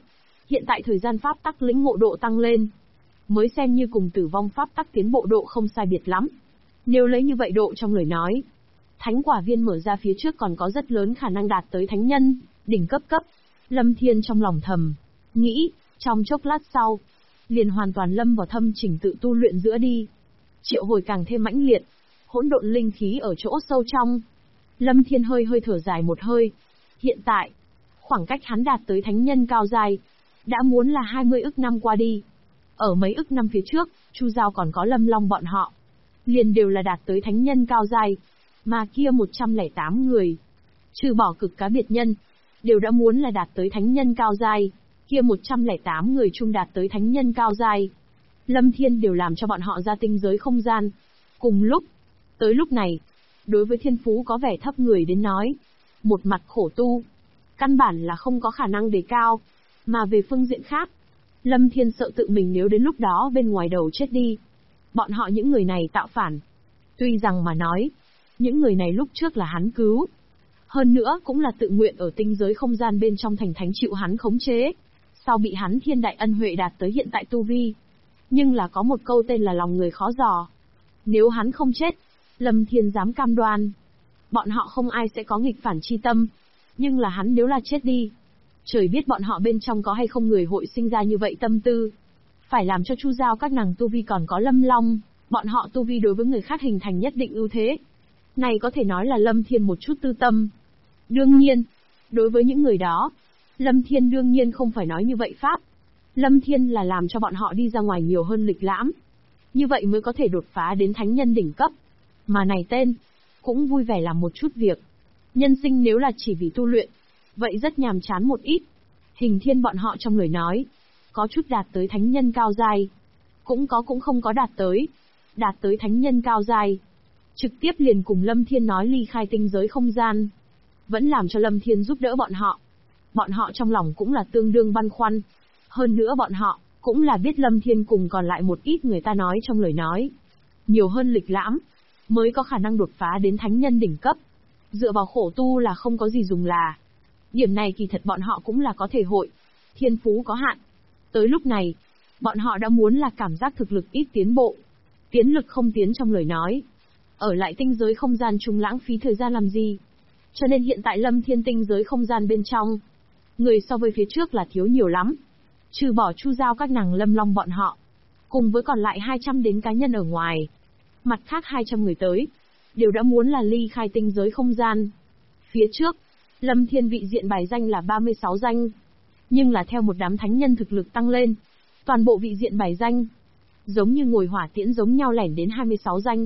A: Hiện tại thời gian pháp tắc lĩnh ngộ độ tăng lên, mới xem như cùng tử vong pháp tắc tiến bộ độ không sai biệt lắm. Nếu lấy như vậy độ trong lời nói, thánh quả viên mở ra phía trước còn có rất lớn khả năng đạt tới thánh nhân, đỉnh cấp. Lâm Thiên trong lòng thầm nghĩ, trong chốc lát sau, liền hoàn toàn lâm vào thâm trình tự tu luyện giữa đi. Triệu hồi càng thêm mãnh liệt, hỗn độn linh khí ở chỗ sâu trong. Lâm Thiên hơi thở dài một hơi. Hiện tại, khoảng cách hắn đạt tới thánh nhân cao dài, đã muốn là 20 ức năm qua đi. Ở mấy ức năm phía trước, Chu Giao còn có Lâm Long bọn họ, liền đều là đạt tới thánh nhân cao dài, mà kia 108 người, trừ bỏ cực cá biệt nhân, đều đã muốn là đạt tới thánh nhân cao dài, kia 108 người chung đạt tới thánh nhân cao dài. Lâm Thiên đều làm cho bọn họ ra tinh giới không gian. Cùng lúc, tới lúc này, đối với thiên phú có vẻ thấp người đến nói, một mặt khổ tu, căn bản là không có khả năng đề cao, mà về phương diện khác, Lâm Thiên sợ tự mình nếu đến lúc đó bên ngoài đầu chết đi. Bọn họ những người này tạo phản. Tuy rằng mà nói, những người này lúc trước là hắn cứu. Hơn nữa cũng là tự nguyện ở tinh giới không gian bên trong thành thánh chịu hắn khống chế. Sau bị hắn thiên đại ân huệ đạt tới hiện tại tu vi. Nhưng là có một câu tên là lòng người khó dò. Nếu hắn không chết, Lâm Thiên dám cam đoan, bọn họ không ai sẽ có nghịch phản chi tâm. Nhưng là hắn nếu là chết đi, trời biết bọn họ bên trong có hay không người hội sinh ra như vậy tâm tư. Phải làm cho Chu Giao các nàng tu vi còn có Lâm Long, bọn họ tu vi đối với người khác hình thành nhất định ưu thế. Này có thể nói là Lâm Thiên một chút tư tâm. Đương nhiên, đối với những người đó, Lâm Thiên đương nhiên không phải nói như vậy pháp. Lâm Thiên là làm cho bọn họ đi ra ngoài nhiều hơn lịch lãm. Như vậy mới có thể đột phá đến thánh nhân đỉnh cấp. Mà này tên, cũng vui vẻ làm một chút việc. Nhân sinh nếu là chỉ vì tu luyện, vậy rất nhàm chán một ít. Hình Thiên bọn họ trong lời nói, có chút đạt tới thánh nhân cao giai, cũng không có đạt tới thánh nhân cao giai. Trực tiếp liền cùng Lâm Thiên nói ly khai tinh giới không gian, vẫn làm cho Lâm Thiên giúp đỡ bọn họ. Bọn họ trong lòng cũng là tương đương băn khoăn. Hơn nữa bọn họ, cũng là biết Lâm Thiên cùng còn lại một ít người ta nói trong lời nói. Nhiều hơn lịch lãm, mới có khả năng đột phá đến thánh nhân đỉnh cấp. Dựa vào khổ tu là không có gì dùng là. Điểm này kỳ thật bọn họ cũng là có thể hội. Thiên phú có hạn. Tới lúc này, bọn họ đã muốn là cảm giác thực lực ít tiến bộ. Tiến lực không tiến trong lời nói. Ở lại tinh giới không gian chung lãng phí thời gian làm gì. Cho nên hiện tại Lâm Thiên tinh giới không gian bên trong, người so với phía trước là thiếu nhiều lắm. Trừ bỏ Chu Giao các nàng Lâm Long bọn họ, cùng với còn lại 200 đến cá nhân ở ngoài. Mặt khác 200 người tới, đều đã muốn là ly khai tinh giới không gian. Phía trước, Lâm Thiên vị diện bài danh là 36 danh. Nhưng là theo một đám thánh nhân thực lực tăng lên, toàn bộ vị diện bài danh, giống như ngồi hỏa tiễn giống nhau lẻn đến 26 danh.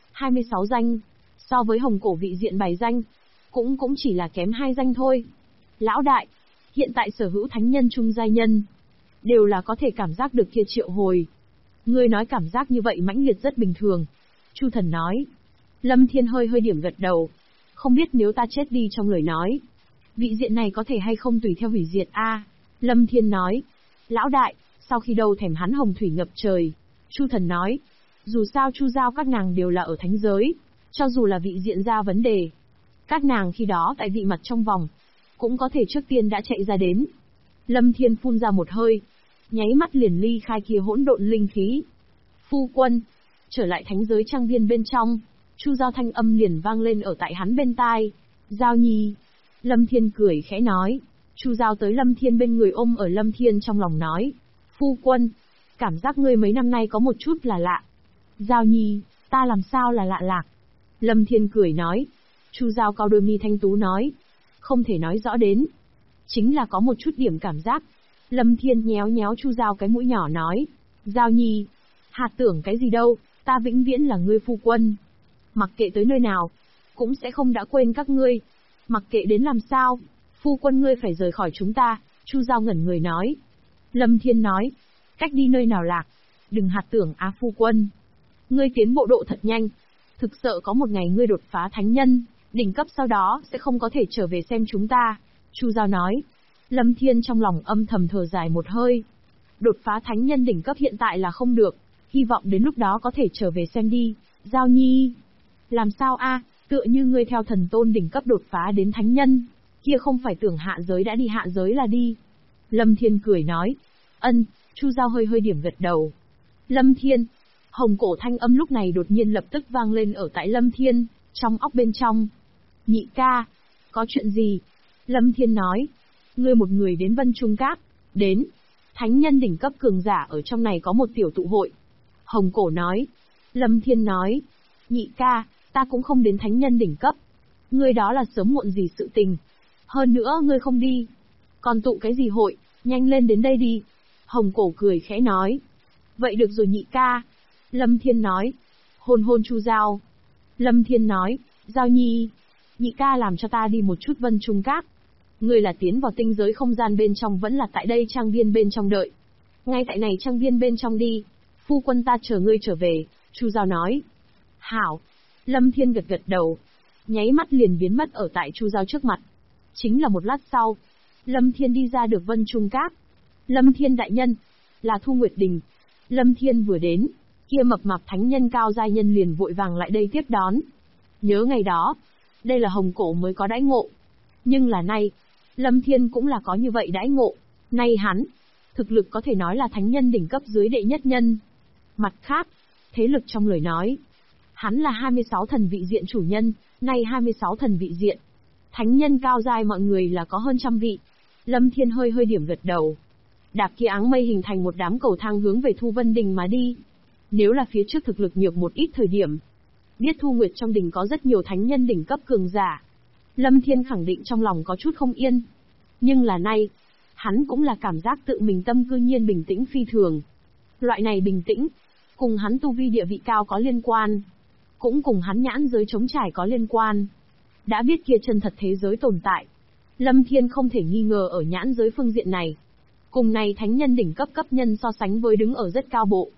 A: 26 danh, so với hồng cổ vị diện bài danh, cũng chỉ là kém 2 danh thôi. Lão đại, hiện tại sở hữu thánh nhân trung giai nhân, đều là có thể cảm giác được kia triệu hồi. Ngươi nói cảm giác như vậy mãnh liệt rất bình thường. Chu Thần nói. Lâm Thiên hơi điểm gật đầu. Không biết nếu ta chết đi trong lời nói, vị diện này có thể hay không tùy theo hủy diệt a? Lâm Thiên nói. Lão đại, sau khi đâu thèm hắn hồng thủy ngập trời. Chu Thần nói. Dù sao Chu Giao các nàng đều là ở thánh giới, cho dù là vị diện ra vấn đề, các nàng khi đó tại vị mặt trong vòng, cũng có thể trước tiên đã chạy ra đến. Lâm Thiên phun ra một hơi, nháy mắt liền ly khai kia hỗn độn linh khí. Phu quân, trở lại thánh giới trang viên bên trong, Chu Giao thanh âm liền vang lên ở tại hắn bên tai. Giao nhi. Lâm Thiên cười khẽ nói. Chu Giao tới Lâm Thiên bên người ôm ở Lâm Thiên trong lòng nói. Phu quân, cảm giác ngươi mấy năm nay có một chút là lạ. Giao nhi, ta làm sao là lạ lạc? Lâm Thiên cười nói. Chu Giao cao đôi mi thanh tú nói. Không thể nói rõ đến. Chính là có một chút điểm cảm giác. Lâm Thiên nhéo Chu Giao cái mũi nhỏ nói. Giao nhi, hạt tưởng cái gì đâu, ta vĩnh viễn là ngươi phu quân. Mặc kệ tới nơi nào, cũng sẽ không đã quên các ngươi. Mặc kệ đến làm sao, phu quân ngươi phải rời khỏi chúng ta. Chu Giao ngẩn người nói. Lâm Thiên nói. Cách đi nơi nào lạc? Đừng hạt tưởng á phu quân. Ngươi tiến bộ độ thật nhanh. Thực sợ có một ngày ngươi đột phá thánh nhân, đỉnh cấp sau đó sẽ không có thể trở về xem chúng ta. Chu Giao nói. Lâm Thiên trong lòng âm thầm thở dài một hơi. Đột phá thánh nhân đỉnh cấp hiện tại là không được, hy vọng đến lúc đó có thể trở về xem đi. Giao nhi. Làm sao a? Tựa như ngươi theo thần tôn đỉnh cấp đột phá đến thánh nhân, kia không phải tưởng hạ giới đã đi hạ giới là đi. Lâm Thiên cười nói. Ân, Chu Giao hơi hơi điểm gật đầu. Lâm Thiên. Hồng cổ thanh âm lúc này đột nhiên lập tức vang lên ở tại Lâm Thiên, trong óc bên trong. Nhị ca. Có chuyện gì? Lâm Thiên nói. Ngươi một người đến Vân Trung Các. Đến. Thánh nhân đỉnh cấp cường giả ở trong này có một tiểu tụ hội. Hồng cổ nói. Lâm Thiên nói. Nhị ca, ta cũng không đến thánh nhân đỉnh cấp. Ngươi đó là sớm muộn gì sự tình. Hơn nữa ngươi không đi. Còn tụ cái gì hội, nhanh lên đến đây đi. Hồng cổ cười khẽ nói. Vậy được rồi nhị ca. Lâm Thiên nói. Hôn hôn Chu Giao. Lâm Thiên nói. Giao nhi. Nhị ca làm cho ta đi một chút Vân Trung Các. Ngươi là tiến vào tinh giới không gian bên trong vẫn là tại đây trang viên bên trong đợi. Ngay tại này trang viên bên trong đi. Phu quân ta chờ ngươi trở về. Chu Giao nói. Hảo. Lâm Thiên gật gật đầu. Nháy mắt liền biến mất ở tại Chu Giao trước mặt. Chính là một lát sau. Lâm Thiên đi ra được Vân Trung Các. Lâm Thiên đại nhân. Là Thu Nguyệt Đình. Lâm Thiên vừa đến. Kia mập mạp thánh nhân cao giai nhân liền vội vàng lại đây tiếp đón. Nhớ ngày đó. Đây là Hồng cổ mới có đãi ngộ. Nhưng là nay. Lâm Thiên cũng là có như vậy đãi ngộ. Nay hắn. Thực lực có thể nói là thánh nhân đỉnh cấp dưới đệ nhất nhân. Mặt khác. Thế lực trong lời nói. Hắn là 26 thần vị diện chủ nhân. Nay 26 thần vị diện. Thánh nhân cao giai mọi người là có hơn trăm vị. Lâm Thiên hơi hơi điểm gật đầu. Đạp kia áng mây hình thành một đám cầu thang hướng về Thu Vân Đình mà đi. Nếu là phía trước thực lực nhược một ít thời điểm. Biết Thu Nguyệt trong đình có rất nhiều thánh nhân đỉnh cấp cường giả. Lâm Thiên khẳng định trong lòng có chút không yên. Nhưng là nay. Hắn cũng là cảm giác tự mình tâm cư nhiên bình tĩnh phi thường. Loại này bình tĩnh. Cùng hắn tu vi địa vị cao có liên quan. Cũng cùng hắn nhãn giới trống trải có liên quan. Đã biết kia chân thật thế giới tồn tại. Lâm Thiên không thể nghi ngờ ở nhãn giới phương diện này. Cùng này thánh nhân đỉnh cấp cấp nhân so sánh với đứng ở rất cao bộ.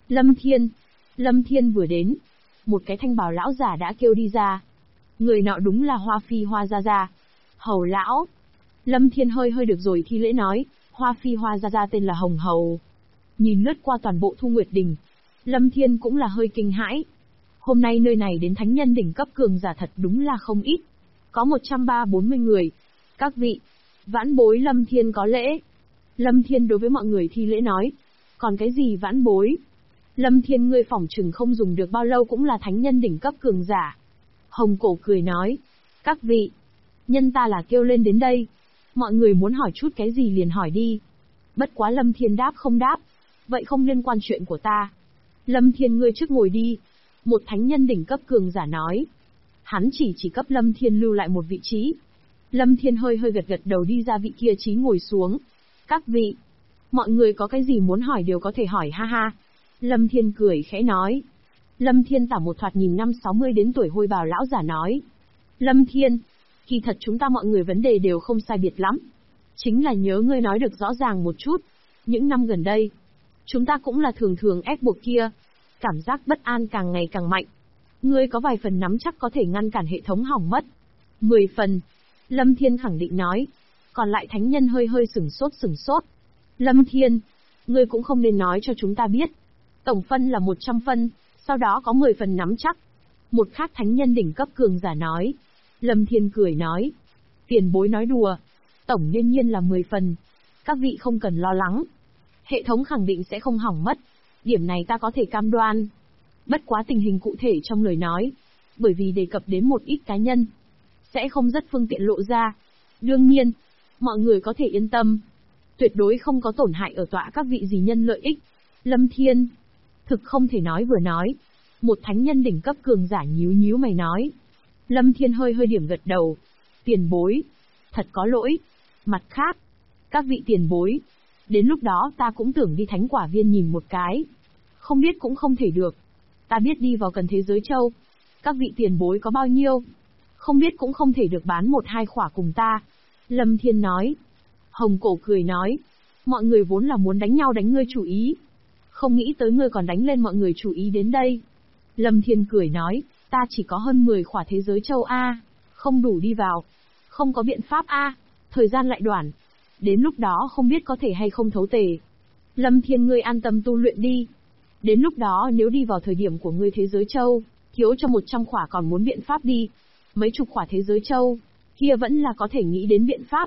A: Lâm Thiên vừa đến. Một cái thanh bào lão giả đã kêu đi ra. Người nọ đúng là Hoa Phi Hoa Gia Gia. Hầu lão. Lâm Thiên hơi hơi được rồi thi lễ nói. Hoa Phi Hoa Gia Gia tên là Hồng Hầu. Nhìn lướt qua toàn bộ Thu Nguyệt Đình. Lâm Thiên cũng là hơi kinh hãi. Hôm nay nơi này đến thánh nhân đỉnh cấp cường giả thật đúng là không ít. Có 130-140 người. Các vị. Vãn bối Lâm Thiên có lễ. Lâm Thiên đối với mọi người thi lễ nói. Còn cái gì vãn bối? Lâm Thiên ngươi phỏng chừng không dùng được bao lâu cũng là thánh nhân đỉnh cấp cường giả. Hồng cổ cười nói. Các vị. Nhân ta là kêu lên đến đây. Mọi người muốn hỏi chút cái gì liền hỏi đi. Bất quá Lâm Thiên đáp không đáp. Vậy không liên quan chuyện của ta. Lâm Thiên ngươi trước ngồi đi. Một thánh nhân đỉnh cấp cường giả nói. Hắn chỉ cấp Lâm Thiên lưu lại một vị trí. Lâm Thiên hơi hơi gật gật đầu đi ra vị kia trí ngồi xuống. Các vị. Mọi người có cái gì muốn hỏi đều có thể hỏi ha ha. Lâm Thiên cười khẽ nói. Lâm Thiên tả một thoạt nhìn năm 60 đến tuổi hôi bào lão giả nói. Lâm Thiên. Kỳ thật chúng ta mọi người vấn đề đều không sai biệt lắm. Chính là nhớ ngươi nói được rõ ràng một chút. Những năm gần đây. Chúng ta cũng là thường ép buộc kia. Cảm giác bất an càng ngày càng mạnh. Ngươi có vài phần nắm chắc có thể ngăn cản hệ thống hỏng mất. 10 phần. Lâm Thiên khẳng định nói. Còn lại thánh nhân hơi hơi sửng sốt. Lâm Thiên. Ngươi cũng không nên nói cho chúng ta biết. Tổng phân là 100 phân, sau đó có 10 phần nắm chắc. Một khác thánh nhân đỉnh cấp cường giả nói. Lâm Thiên cười nói. Tiền bối nói đùa. Tổng đương nhiên là 10 phần. Các vị không cần lo lắng. Hệ thống khẳng định sẽ không hỏng mất. Điểm này ta có thể cam đoan. Bất quá tình hình cụ thể trong lời nói. Bởi vì đề cập đến một ít cá nhân. Sẽ không rất phương tiện lộ ra. Đương nhiên, mọi người có thể yên tâm. Tuyệt đối không có tổn hại ở tọa các vị gì nhân lợi ích. Lâm Thiên. Thực không thể nói vừa nói. Một thánh nhân đỉnh cấp cường giả nhíu mày nói. Lâm Thiên hơi hơi điểm gật đầu. Tiền bối. Thật có lỗi. Mặt khác. Các vị tiền bối. Đến lúc đó ta cũng tưởng đi thánh quả viên nhìn một cái. Không biết cũng không thể được. Ta biết đi vào cần thế giới châu. Các vị tiền bối có bao nhiêu? Không biết cũng không thể được bán 1-2 khỏa cùng ta. Lâm Thiên nói. Hồng cổ cười nói. Mọi người vốn là muốn đánh nhau đánh ngươi chủ ý. Không nghĩ tới ngươi còn đánh lên mọi người chủ ý đến đây. Lâm Thiên cười nói. Ta chỉ có hơn 10 khỏa thế giới châu A. Không đủ đi vào. Không có biện pháp A. Thời gian lại đoạn. Đến lúc đó không biết có thể hay không thấu tề. Lâm Thiên ngươi an tâm tu luyện đi. Đến lúc đó nếu đi vào thời điểm của ngươi thế giới châu, thiếu cho 100 khỏa còn muốn biện pháp đi. Mấy chục khỏa thế giới châu, kia vẫn là có thể nghĩ đến biện pháp.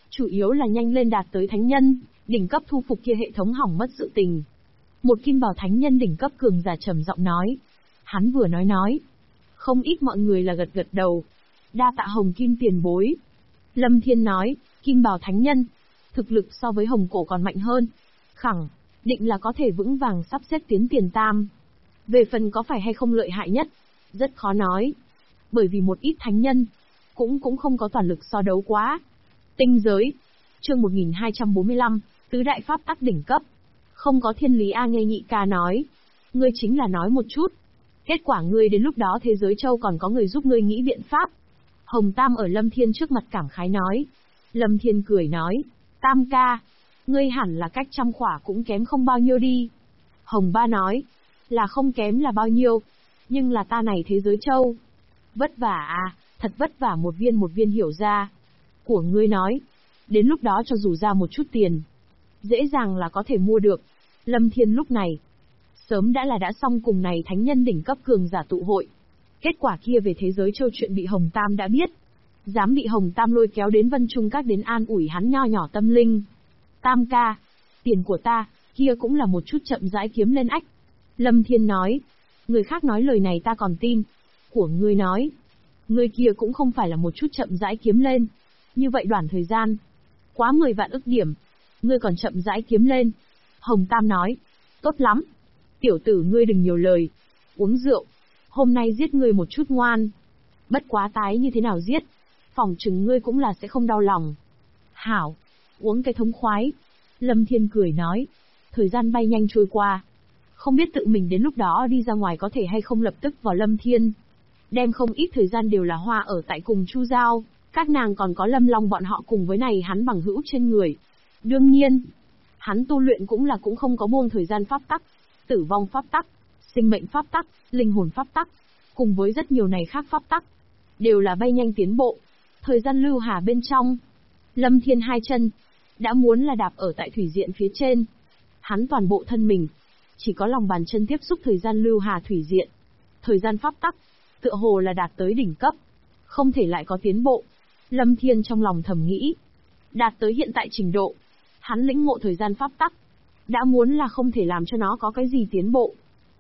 A: chủ yếu là nhanh lên đạt tới thánh nhân, đỉnh cấp thu phục kia hệ thống hỏng mất sự tình. Một kim bào thánh nhân đỉnh cấp cường giả trầm giọng nói. Hắn vừa nói. Không ít mọi người là gật gật đầu. Đa tạ Hồng Kim tiền bối. Lâm Thiên nói, kim bào thánh nhân, thực lực so với Hồng Cổ còn mạnh hơn. Khẳng định là có thể vững vàng sắp xếp tiến tiền tam. Về phần có phải hay không lợi hại nhất, rất khó nói. Bởi vì một ít thánh nhân, cũng không có toàn lực so đấu quá. Tinh giới, chương 1245, tứ đại pháp tắc đỉnh cấp. Không có thiên lý a nghe nhị ca nói. Ngươi chính là nói một chút. Kết quả ngươi đến lúc đó thế giới châu còn có người giúp ngươi nghĩ biện pháp. Hồng Tam ở Lâm Thiên trước mặt cảm khái nói. Lâm Thiên cười nói. Tam ca, ngươi hẳn là cách trăm khỏa cũng kém không bao nhiêu đi. Hồng Ba nói. Là không kém là bao nhiêu. Nhưng là ta này thế giới châu. Vất vả à, thật vất vả một viên hiểu ra. Của ngươi nói. Đến lúc đó cho dù ra một chút tiền. Dễ dàng là có thể mua được. Lâm Thiên lúc này. Sớm đã xong cùng này thánh nhân đỉnh cấp cường giả tụ hội. Kết quả kia về thế giới châu chuyện bị Hồng Tam đã biết. Dám bị Hồng Tam lôi kéo đến Vân Trung Các đến an ủi hắn nho nhỏ tâm linh. Tam ca, tiền của ta, kia cũng là một chút chậm rãi kiếm lên ách. Lâm Thiên nói, người khác nói lời này ta còn tin. Của ngươi nói, ngươi kia cũng không phải là một chút chậm rãi kiếm lên. Như vậy đoạn thời gian, quá 10 vạn ức điểm, ngươi còn chậm rãi kiếm lên. Hồng Tam nói, tốt lắm. Tiểu tử ngươi đừng nhiều lời, uống rượu. Hôm nay giết ngươi một chút ngoan. Bất quá tái như thế nào giết, phỏng chừng ngươi cũng là sẽ không đau lòng. Hảo, uống cái thống khoái. Lâm Thiên cười nói. Thời gian bay nhanh trôi qua. Không biết tự mình đến lúc đó đi ra ngoài có thể hay không lập tức vào Lâm Thiên. Đem không ít thời gian đều là hoa ở tại cùng Chu Giao. Các nàng còn có Lâm Long bọn họ cùng với này hắn bằng hữu trên người. Đương nhiên, hắn tu luyện cũng không có buông thời gian pháp tắc, tử vong pháp tắc, sinh mệnh pháp tắc, linh hồn pháp tắc, cùng với rất nhiều này khác pháp tắc, đều là bay nhanh tiến bộ. Thời gian lưu hà bên trong, Lâm Thiên hai chân đã muốn là đạp ở tại thủy diện phía trên. Hắn toàn bộ thân mình chỉ có lòng bàn chân tiếp xúc thời gian lưu hà thủy diện. Thời gian pháp tắc tựa hồ là đạt tới đỉnh cấp, không thể lại có tiến bộ. Lâm Thiên trong lòng thầm nghĩ, đạt tới hiện tại trình độ, hắn lĩnh ngộ thời gian pháp tắc, đã muốn là không thể làm cho nó có cái gì tiến bộ.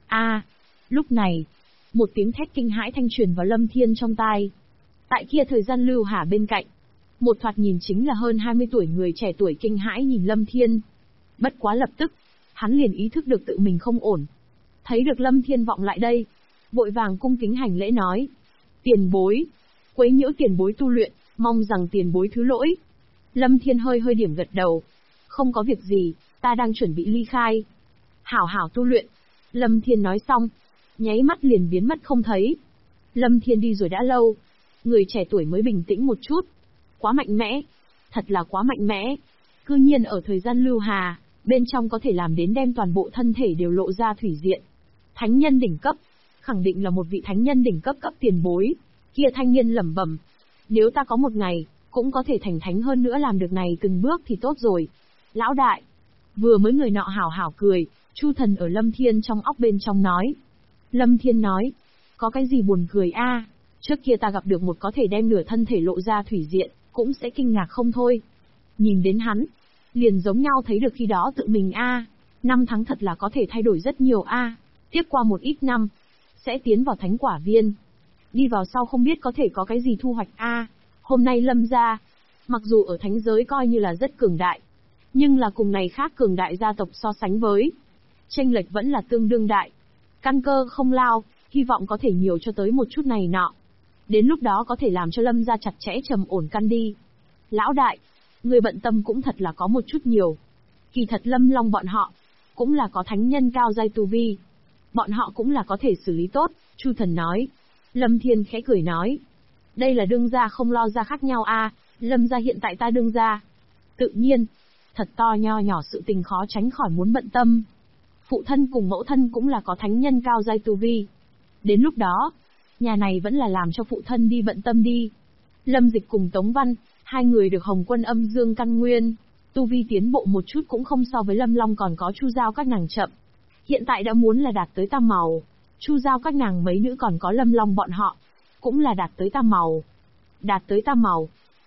A: Lúc này, một tiếng thét kinh hãi thanh truyền vào Lâm Thiên trong tai. Tại kia thời gian lưu hà bên cạnh, một thoạt nhìn chính là hơn 20 tuổi người trẻ tuổi kinh hãi nhìn Lâm Thiên. Bất quá lập tức, hắn liền ý thức được tự mình không ổn. Thấy được Lâm Thiên vọng lại đây, vội vàng cung kính hành lễ nói. Tiền bối, quấy nhiễu tiền bối tu luyện, mong rằng tiền bối thứ lỗi. Lâm Thiên hơi điểm gật đầu. Không có việc gì, ta đang chuẩn bị ly khai. Hảo hảo tu luyện. Lâm Thiên nói xong, nháy mắt liền biến mất không thấy. Lâm Thiên đi rồi đã lâu, người trẻ tuổi mới bình tĩnh một chút. Quá mạnh mẽ, thật là quá mạnh mẽ. Cư nhiên ở thời gian lưu hà, bên trong có thể làm đến đem toàn bộ thân thể đều lộ ra thủy diện. Thánh nhân đỉnh cấp, khẳng định là một vị thánh nhân đỉnh cấp cấp tiền bối. Kia thanh niên lẩm bẩm, nếu ta có một ngày, cũng có thể thành thánh hơn nữa làm được này từng bước thì tốt rồi. Lão đại, vừa mới người nọ hảo hảo cười, Chu Thần ở Lâm Thiên trong óc bên trong nói. Lâm Thiên nói, có cái gì buồn cười a? Trước kia ta gặp được một có thể đem nửa thân thể lộ ra thủy diện, cũng sẽ kinh ngạc không thôi. Nhìn đến hắn, liền giống nhau thấy được khi đó tự mình năm tháng thật là có thể thay đổi rất nhiều tiếp qua một ít năm, sẽ tiến vào thánh quả viên. Đi vào sau không biết có thể có cái gì thu hoạch Hôm nay Lâm gia, mặc dù ở thánh giới coi như là rất cường đại, nhưng là cùng này khác cường đại gia tộc so sánh với, chênh lệch vẫn là tương đương đại. Căn cơ không lao, hy vọng có thể nhiều cho tới một chút này nọ. Đến lúc đó có thể làm cho Lâm gia chặt chẽ trầm ổn căn đi. Lão đại, người bận tâm cũng thật là có một chút nhiều. Kỳ thật Lâm Long bọn họ, cũng là có thánh nhân cao giai tu vi. Bọn họ cũng là có thể xử lý tốt, Chu Thần nói. Lâm Thiên khẽ cười nói. Đây là đương gia không lo ra khác nhau Lâm gia hiện tại ta đương gia. Tự nhiên, thật to nho nhỏ sự tình khó tránh khỏi muốn bận tâm. Phụ thân cùng mẫu thân cũng là có thánh nhân cao giai tu vi. Đến lúc đó, nhà này vẫn là làm cho phụ thân đi bận tâm đi. Lâm Dịch cùng Tống Văn, hai người được Hồng Quân âm dương căn nguyên, tu vi tiến bộ một chút cũng không so với Lâm Long còn có Chu Giao các nàng chậm. Hiện tại đã muốn là đạt tới tam màu. Chu Giao các nàng mấy nữ còn có Lâm Long bọn họ, cũng là đạt tới tam màu. Đạt tới tam màu,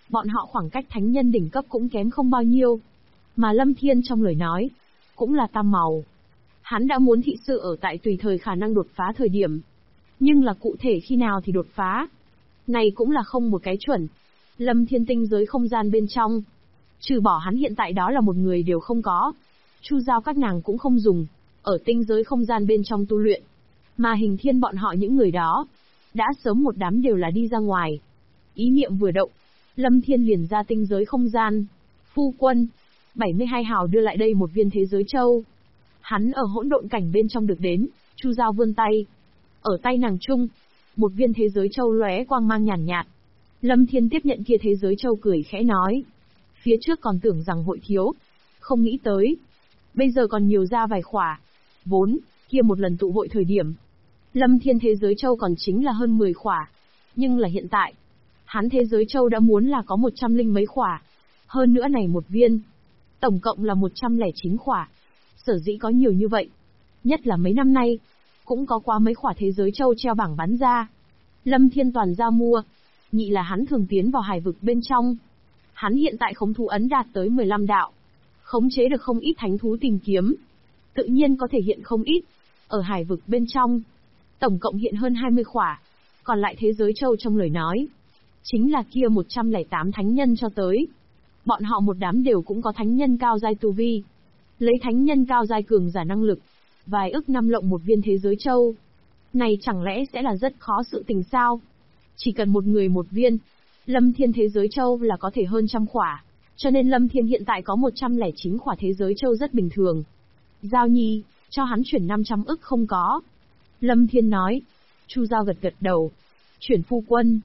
A: Bọn họ khoảng cách thánh nhân đỉnh cấp cũng kém không bao nhiêu. Mà Lâm Thiên trong lời nói, cũng là tam màu. Hắn đã muốn thị sự ở tại tùy thời khả năng đột phá thời điểm. Nhưng là cụ thể khi nào thì đột phá. Này cũng là không một cái chuẩn. Lâm Thiên tinh giới không gian bên trong. Trừ bỏ hắn hiện tại đó là một người đều không có. Chu Giao các nàng cũng không dùng. Ở tinh giới không gian bên trong tu luyện. Mà Hình Thiên bọn họ những người đó. Đã sớm một đám đều là đi ra ngoài. Ý niệm vừa động. Lâm Thiên liền ra tinh giới không gian. Phu quân. 72 hào đưa lại đây một viên thế giới châu. Hắn ở hỗn độn cảnh bên trong được đến. Chu Giao vươn tay. Ở tay nàng trung. Một viên thế giới châu lóe quang mang nhàn nhạt. Lâm Thiên tiếp nhận kia thế giới châu cười khẽ nói. Phía trước còn tưởng rằng hội thiếu. Không nghĩ tới. Bây giờ còn nhiều ra vài khỏa. Vốn, kia một lần tụ hội thời điểm. Lâm Thiên thế giới châu còn chính là hơn 10 khỏa. Nhưng là hiện tại. Hắn thế giới châu đã muốn là có 100 mấy khỏa. Hơn nữa này một viên. Tổng cộng là 109 khỏa. Sở dĩ có nhiều như vậy. Nhất là mấy năm nay. Cũng có quá mấy khỏa thế giới châu treo bảng bán ra. Lâm Thiên toàn ra mua. Nhị là hắn thường tiến vào hải vực bên trong. Hắn hiện tại khống thú ấn đạt tới 15 đạo. Khống chế được không ít thánh thú tìm kiếm. Tự nhiên có thể hiện không ít. Ở hải vực bên trong. Tổng cộng hiện hơn 20 khỏa. Còn lại thế giới châu trong lời nói. Chính là kia 108 thánh nhân cho tới. Bọn họ một đám đều cũng có thánh nhân cao giai tu vi. Lấy thánh nhân cao giai cường giả năng lực. Vài ức năm lộng một viên thế giới châu. Này chẳng lẽ sẽ là rất khó sự tình sao? Chỉ cần một người một viên. Lâm Thiên thế giới châu là có thể hơn trăm khỏa. Cho nên Lâm Thiên hiện tại có 109 khỏa thế giới châu rất bình thường. Giao Nhi, cho hắn chuyển 500 ức không có. Lâm Thiên nói. Chu Giao gật gật đầu. Chuyển phu quân.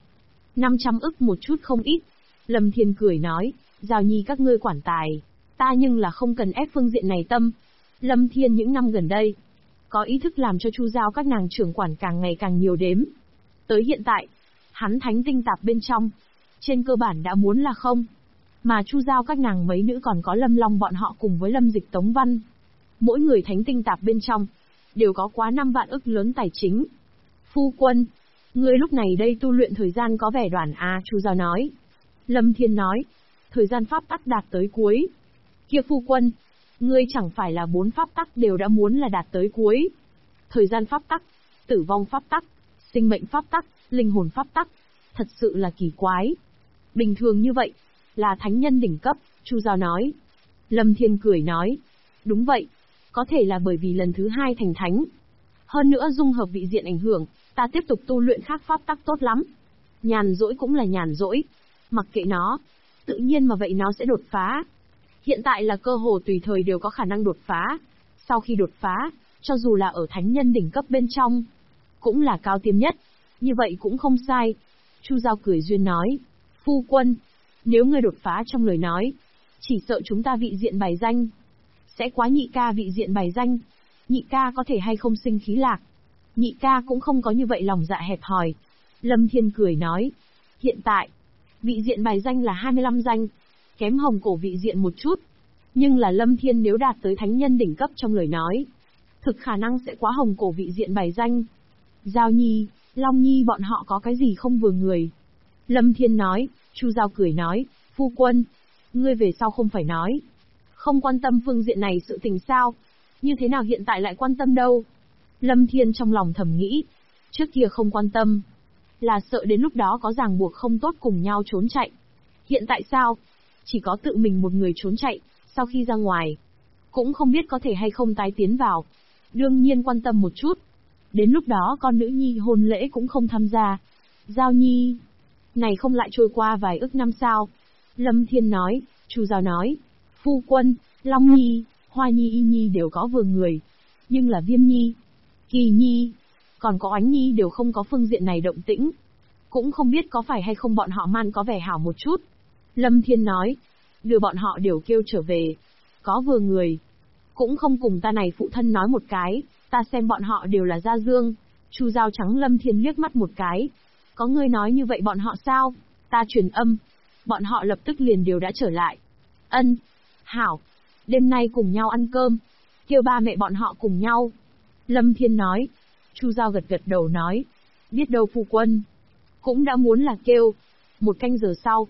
A: 500 ức một chút không ít. Lâm Thiên cười nói. Giao Nhi các ngươi quản tài. Ta nhưng là không cần ép phương diện này tâm. Lâm Thiên những năm gần đây. Có ý thức làm cho Chu Giao các nàng trưởng quản càng ngày càng nhiều đếm. Tới hiện tại. Hắn thánh tinh tạp bên trong. Trên cơ bản đã muốn là không. Mà Chu Giao các nàng mấy nữ còn có Lâm Long bọn họ cùng với Lâm Dịch Tống Văn. Mỗi người thánh tinh tạp bên trong. Đều có quá 5 vạn ức lớn tài chính. Phu quân. Ngươi lúc này đây tu luyện thời gian có vẻ đoạn à, Chu Giao nói. Lâm Thiên nói. Thời gian pháp tắc đạt tới cuối. Kia phu quân. Ngươi chẳng phải là 4 pháp tắc đều đã muốn là đạt tới cuối. Thời gian pháp tắc, tử vong pháp tắc, sinh mệnh pháp tắc, linh hồn pháp tắc. Thật sự là kỳ quái. Bình thường như vậy, là thánh nhân đỉnh cấp, Chu Giao nói. Lâm Thiên cười nói. Đúng vậy. Có thể là bởi vì lần thứ 2 thành thánh. Hơn nữa dung hợp vị diện ảnh hưởng, ta tiếp tục tu luyện khác pháp tắc tốt lắm. Nhàn rỗi cũng là nhàn rỗi. Mặc kệ nó. Tự nhiên mà vậy nó sẽ đột phá. Hiện tại là cơ hồ tùy thời đều có khả năng đột phá. Sau khi đột phá, cho dù là ở thánh nhân đỉnh cấp bên trong, cũng là cao tiêm nhất. Như vậy cũng không sai. Chu Giao cười duyên nói. Phu quân, nếu ngươi đột phá trong lời nói, chỉ sợ chúng ta vị diện bài danh. Sẽ quá nhị ca vị diện bài danh. Nhị ca có thể hay không sinh khí lạc. Nhị ca cũng không có như vậy lòng dạ hẹp hòi. Lâm Thiên cười nói. Hiện tại, vị diện bài danh là 25 danh. Kém hồng cổ vị diện một chút. Nhưng là Lâm Thiên nếu đạt tới thánh nhân đỉnh cấp trong lời nói. Thực khả năng sẽ quá hồng cổ vị diện bài danh. Giao Nhi, Long Nhi bọn họ có cái gì không vừa người. Lâm Thiên nói. Chu Giao cười nói. Phu quân, ngươi về sau không phải nói. Không quan tâm phương diện này sự tình sao. Như thế nào hiện tại lại quan tâm đâu. Lâm Thiên trong lòng thầm nghĩ. Trước kia không quan tâm. Là sợ đến lúc đó có ràng buộc không tốt cùng nhau trốn chạy. Hiện tại sao? Chỉ có tự mình một người trốn chạy. Sau khi ra ngoài, cũng không biết có thể hay không tái tiến vào. Đương nhiên quan tâm một chút. Đến lúc đó con nữ nhi hôn lễ cũng không tham gia. Giao Nhi, này không lại trôi qua vài ức năm sao? Lâm Thiên nói. Chu Giao nói. Phu quân, Long Nhi, Hoa Nhi Y Nhi đều có vừa người. Nhưng là Viêm Nhi, Kỳ Nhi, còn có Oánh Nhi đều không có phương diện này động tĩnh. Cũng không biết có phải hay không bọn họ man có vẻ hảo một chút. Lâm Thiên nói. Đưa bọn họ đều kêu trở về. Có vừa người. Cũng không cùng ta này phụ thân nói một cái. Ta xem bọn họ đều là gia dương. Chu Giao trắng Lâm Thiên liếc mắt một cái. Có người nói như vậy bọn họ sao? Ta truyền âm. Bọn họ lập tức liền đều đã trở lại. Ân. Hảo. Đêm nay cùng nhau ăn cơm. Kêu ba mẹ bọn họ cùng nhau. Lâm Thiên nói. Chu Giao gật gật đầu nói. Biết đâu phu quân. Cũng đã muốn là kêu. 1 canh giờ sau.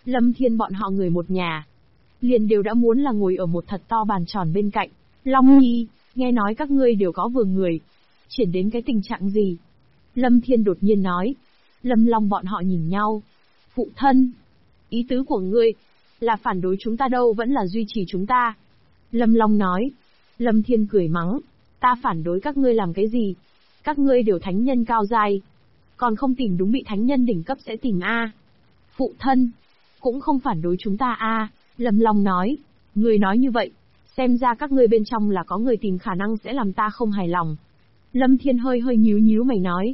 A: Lâm Thiên bọn họ người một nhà, liền đều đã muốn là ngồi ở một thật to bàn tròn bên cạnh. Long Nhi, nghe nói các ngươi đều có vừa người. Triển đến cái tình trạng gì? Lâm Thiên đột nhiên nói. Lâm Long bọn họ nhìn nhau. Phụ thân, ý tứ của ngươi, là phản đối chúng ta đâu vẫn là duy trì chúng ta? Lâm Long nói. Lâm Thiên cười mắng. Ta phản đối các ngươi làm cái gì? Các ngươi đều thánh nhân cao giai. Còn không tìm đúng bị thánh nhân đỉnh cấp sẽ tìm A. Phụ thân, cũng không phản đối chúng ta A. Lâm Long nói. Ngươi nói như vậy, xem ra các ngươi bên trong là có người tìm khả năng sẽ làm ta không hài lòng. Lâm Thiên hơi nhíu mày nói.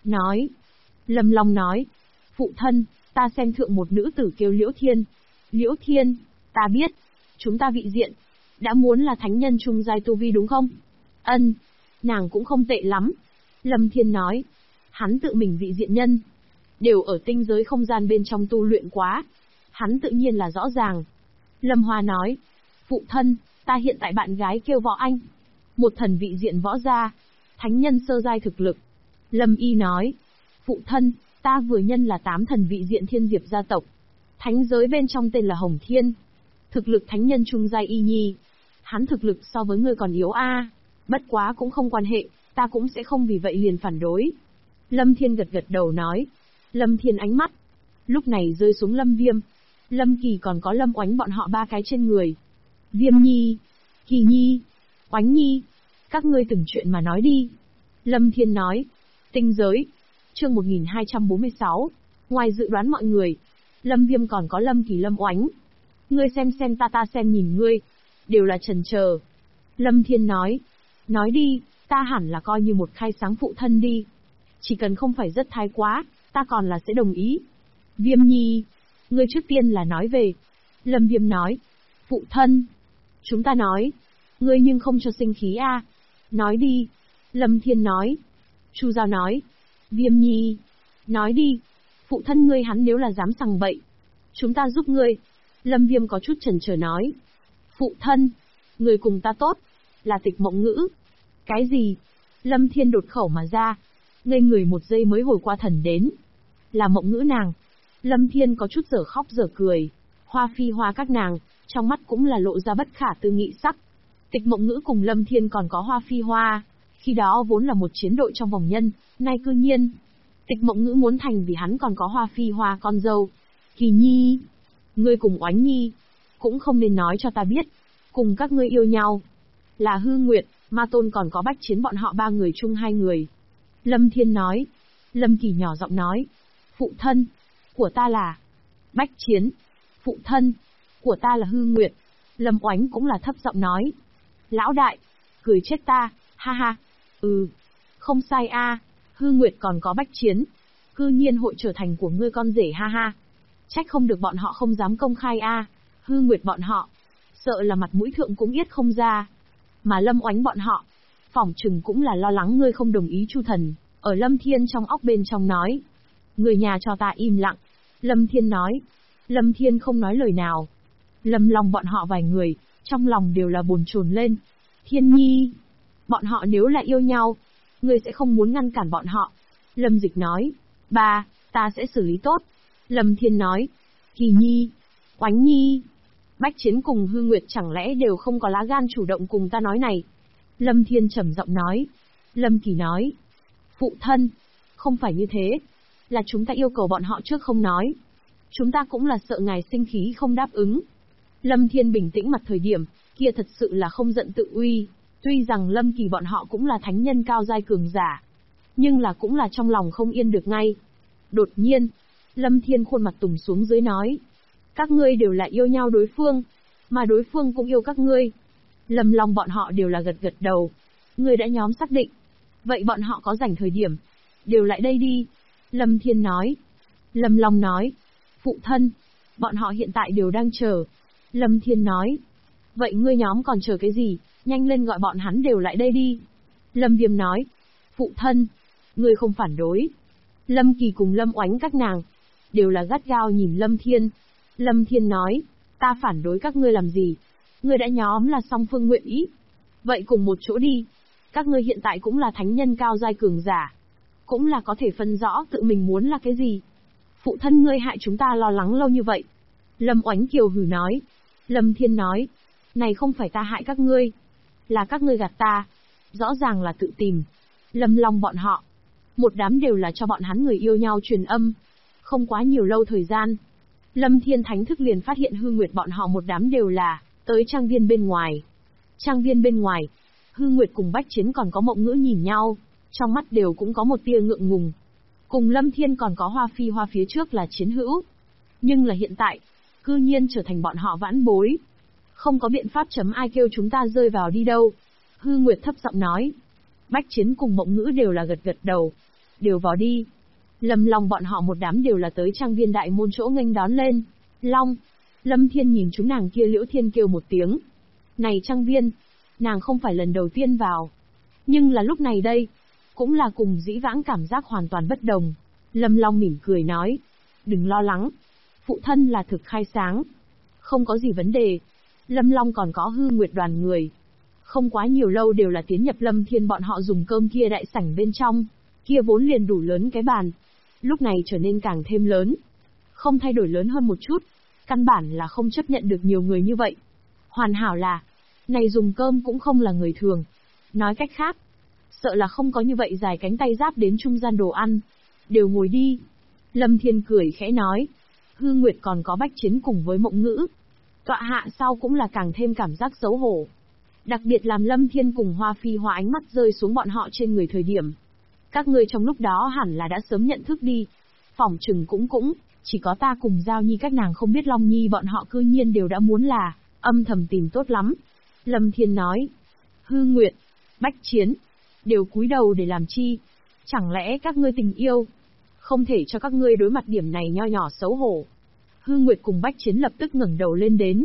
A: Lâm Long nói. Phụ thân, ta xem thượng một nữ tử kêu Liễu Thiên. Liễu Thiên, ta biết. Chúng ta vị diện. Đã muốn là thánh nhân trung giai tu vi đúng không? Ân, nàng cũng không tệ lắm. Lâm Thiên nói. Hắn tự mình vị diện nhân. Đều ở tinh giới không gian bên trong tu luyện quá. Hắn tự nhiên là rõ ràng. Lâm Hoa nói. Phụ thân, ta hiện tại bạn gái kêu Võ Anh. Một thần vị diện võ gia. Thánh nhân sơ giai thực lực. Lâm Y nói. Phụ thân, ta vừa nhân là 8 thần vị diện thiên diệp gia tộc. Thánh giới bên trong tên là Hồng Thiên. Thực lực thánh nhân trung giai Y Nhi. Hắn thực lực so với ngươi còn yếu a. Bất quá cũng không quan hệ, ta cũng sẽ không vì vậy liền phản đối. Lâm Thiên gật đầu nói. Lâm Thiên ánh mắt lúc này rơi xuống Lâm Viêm, Lâm Kỳ còn có Lâm Oánh bọn họ 3 cái trên người. Viêm Nhi, Kỳ Nhi, Oánh Nhi, các ngươi từng chuyện mà nói đi. Lâm Thiên nói. Tinh giới. Chương 1246. Ngoài dự đoán mọi người, Lâm Viêm còn có Lâm Kỳ Lâm Oánh. Ngươi xem ta xem nhìn ngươi, đều là chần chờ. Lâm Thiên nói. Nói đi, ta hẳn là coi như một khai sáng phụ thân đi. Chỉ cần không phải rất thái quá, ta còn là sẽ đồng ý. Viêm Nhi, ngươi trước tiên là nói về. Lâm Viêm nói. Phụ thân, chúng ta nói. Ngươi nhưng không cho sinh khí a. Nói đi. Lâm Thiên nói. Chu Giao nói. Viêm Nhi, nói đi. Phụ thân ngươi hắn nếu là dám sằng bậy, chúng ta giúp ngươi. Lâm Viêm có chút chần chờ nói. Phụ thân, người cùng ta tốt, là Tịch Mộng Ngữ. Cái gì? Lâm Thiên đột khẩu mà ra. Ngây người một giây mới hồi qua thần đến. Là Mộng Ngữ nàng. Lâm Thiên có chút dở khóc dở cười. Hoa Phi Hoa các nàng, trong mắt cũng là lộ ra bất khả tư nghị sắc. Tịch Mộng Ngữ cùng Lâm Thiên còn có Hoa Phi Hoa, khi đó vốn là một chiến đội trong vòng nhân, nay cư nhiên Tịch Mộng Ngữ muốn thành vì hắn còn có Hoa Phi Hoa con dâu. Kỳ Nhi, ngươi cùng Oánh Nhi, cũng không nên nói cho ta biết, cùng các ngươi yêu nhau. Là Hư Nguyệt, Ma Tôn còn có Bách Chiến bọn họ 3 người chung 2 người. Lâm Thiên nói. Lâm Kỳ nhỏ giọng nói. Phụ thân, của ta là Bách Chiến. Phụ thân, của ta là Hư Nguyệt. Lâm Oánh cũng là thấp giọng nói. Lão đại, cười chết ta, ha ha. Không sai a. Hư Nguyệt còn có Bách Chiến, cư nhiên hội trở thành của ngươi con rể, ha ha. Trách không được bọn họ không dám công khai a. Hư Nguyệt bọn họ, sợ là mặt mũi thượng cũng yết không ra. Mà Lâm Oánh bọn họ, phỏng chừng cũng là lo lắng ngươi không đồng ý Chu Thần. Ở Lâm Thiên trong óc bên trong nói. Người nhà cho ta im lặng. Lâm Thiên nói. Lâm Thiên không nói lời nào. Lâm Long bọn họ vài người, trong lòng đều là bồn chồn lên. Thiên Nhi, bọn họ nếu là yêu nhau, ngươi sẽ không muốn ngăn cản bọn họ. Lâm Dịch nói. Ba, ta sẽ xử lý tốt. Lâm Thiên nói. Kỳ Nhi, Oánh Nhi, Bách Chiến cùng Hư Nguyệt chẳng lẽ đều không có lá gan chủ động cùng ta nói này? Lâm Thiên trầm giọng nói. Lâm Kỳ nói. Phụ thân, không phải như thế. Là chúng ta yêu cầu bọn họ trước không nói. Chúng ta cũng là sợ ngài sinh khí không đáp ứng. Lâm Thiên bình tĩnh mặt thời điểm, kia thật sự là không giận tự uy. Tuy rằng Lâm Kỳ bọn họ cũng là thánh nhân cao giai cường giả, nhưng là cũng là trong lòng không yên được ngay. Đột nhiên, Lâm Thiên khuôn mặt tùng xuống dưới nói. Các ngươi đều là yêu nhau đối phương, mà đối phương cũng yêu các ngươi. Lâm Long bọn họ đều là gật đầu. Ngươi đã nhóm xác định. Vậy bọn họ có rảnh thời điểm, đều lại đây đi. Lâm Thiên nói. Lâm Long nói. Phụ thân, bọn họ hiện tại đều đang chờ. Lâm Thiên nói. Vậy ngươi nhóm còn chờ cái gì, nhanh lên gọi bọn hắn đều lại đây đi. Lâm Viêm nói. Phụ thân, ngươi không phản đối. Lâm Kỳ cùng Lâm Oánh các nàng, đều là gắt gao nhìn Lâm Thiên. Lâm Thiên nói. Ta phản đối các ngươi làm gì? Ngươi đã nhóm là song phương nguyện ý. Vậy cùng một chỗ đi. Các ngươi hiện tại cũng là thánh nhân cao giai cường giả, cũng là có thể phân rõ tự mình muốn là cái gì. Phụ thân ngươi hại chúng ta lo lắng lâu như vậy, Lâm Oánh Kiều hừ nói. Lâm Thiên nói, này không phải ta hại các ngươi, là các ngươi gạt ta, rõ ràng là tự tìm. Lâm Long bọn họ, một đám đều là cho bọn hắn người yêu nhau truyền âm. Không quá nhiều lâu thời gian, Lâm Thiên thánh thức liền phát hiện Hư Nguyệt bọn họ một đám đều là tới trang viên bên ngoài. Trang viên bên ngoài, Hư Nguyệt cùng Bách Chiến còn có Mộng Ngữ nhìn nhau, trong mắt đều cũng có một tia ngượng ngùng. Cùng Lâm Thiên còn có Hoa Phi Hoa phía trước là chiến hữu, nhưng là hiện tại, cư nhiên trở thành bọn họ vãn bối. Không có biện pháp chấm ai kêu chúng ta rơi vào đi đâu. Hư Nguyệt thấp giọng nói. Bách Chiến cùng Mộng Ngữ đều là gật gật đầu. Đều vào đi. Lâm Long bọn họ một đám đều là tới trang viên đại môn chỗ nghênh đón lên. Long. Lâm Thiên nhìn chúng nàng kia Liễu Thiên kêu một tiếng. Này trang viên, nàng không phải lần đầu tiên vào. Nhưng là lúc này đây, cũng là cùng dĩ vãng cảm giác hoàn toàn bất đồng. Lâm Long mỉm cười nói. Đừng lo lắng. Phụ thân là thực khai sáng. Không có gì vấn đề. Lâm Long còn có Hư Nguyệt đoàn người. Không quá nhiều lâu đều là tiến nhập Lâm Thiên bọn họ dùng cơm kia đại sảnh bên trong. Kia vốn liền đủ lớn cái bàn. Lúc này trở nên càng thêm lớn. Không thay đổi lớn hơn một chút. Căn bản là không chấp nhận được nhiều người như vậy. Hoàn hảo là, này dùng cơm cũng không là người thường. Nói cách khác, sợ là không có như vậy dài cánh tay giáp đến trung gian đồ ăn. Đều ngồi đi. Lâm Thiên cười khẽ nói. Hư Nguyệt còn có Bách Chiến cùng với Mộng Ngữ. Tọa hạ sau cũng là càng thêm cảm giác xấu hổ. Đặc biệt làm Lâm Thiên cùng Hoa Phi Hoa ánh mắt rơi xuống bọn họ trên người thời điểm. Các ngươi trong lúc đó hẳn là đã sớm nhận thức đi. Phỏng chừng cũng, chỉ có ta cùng Giao Nhi các nàng không biết Long Nhi bọn họ cư nhiên đều đã muốn là, âm thầm tìm tốt lắm. Lâm Thiên nói. Hư Nguyệt, Bách Chiến, đều cúi đầu để làm chi? Chẳng lẽ các ngươi tình yêu? Không thể cho các ngươi đối mặt điểm này nho nhỏ xấu hổ. Hư Nguyệt cùng Bách Chiến lập tức ngẩng đầu lên đến.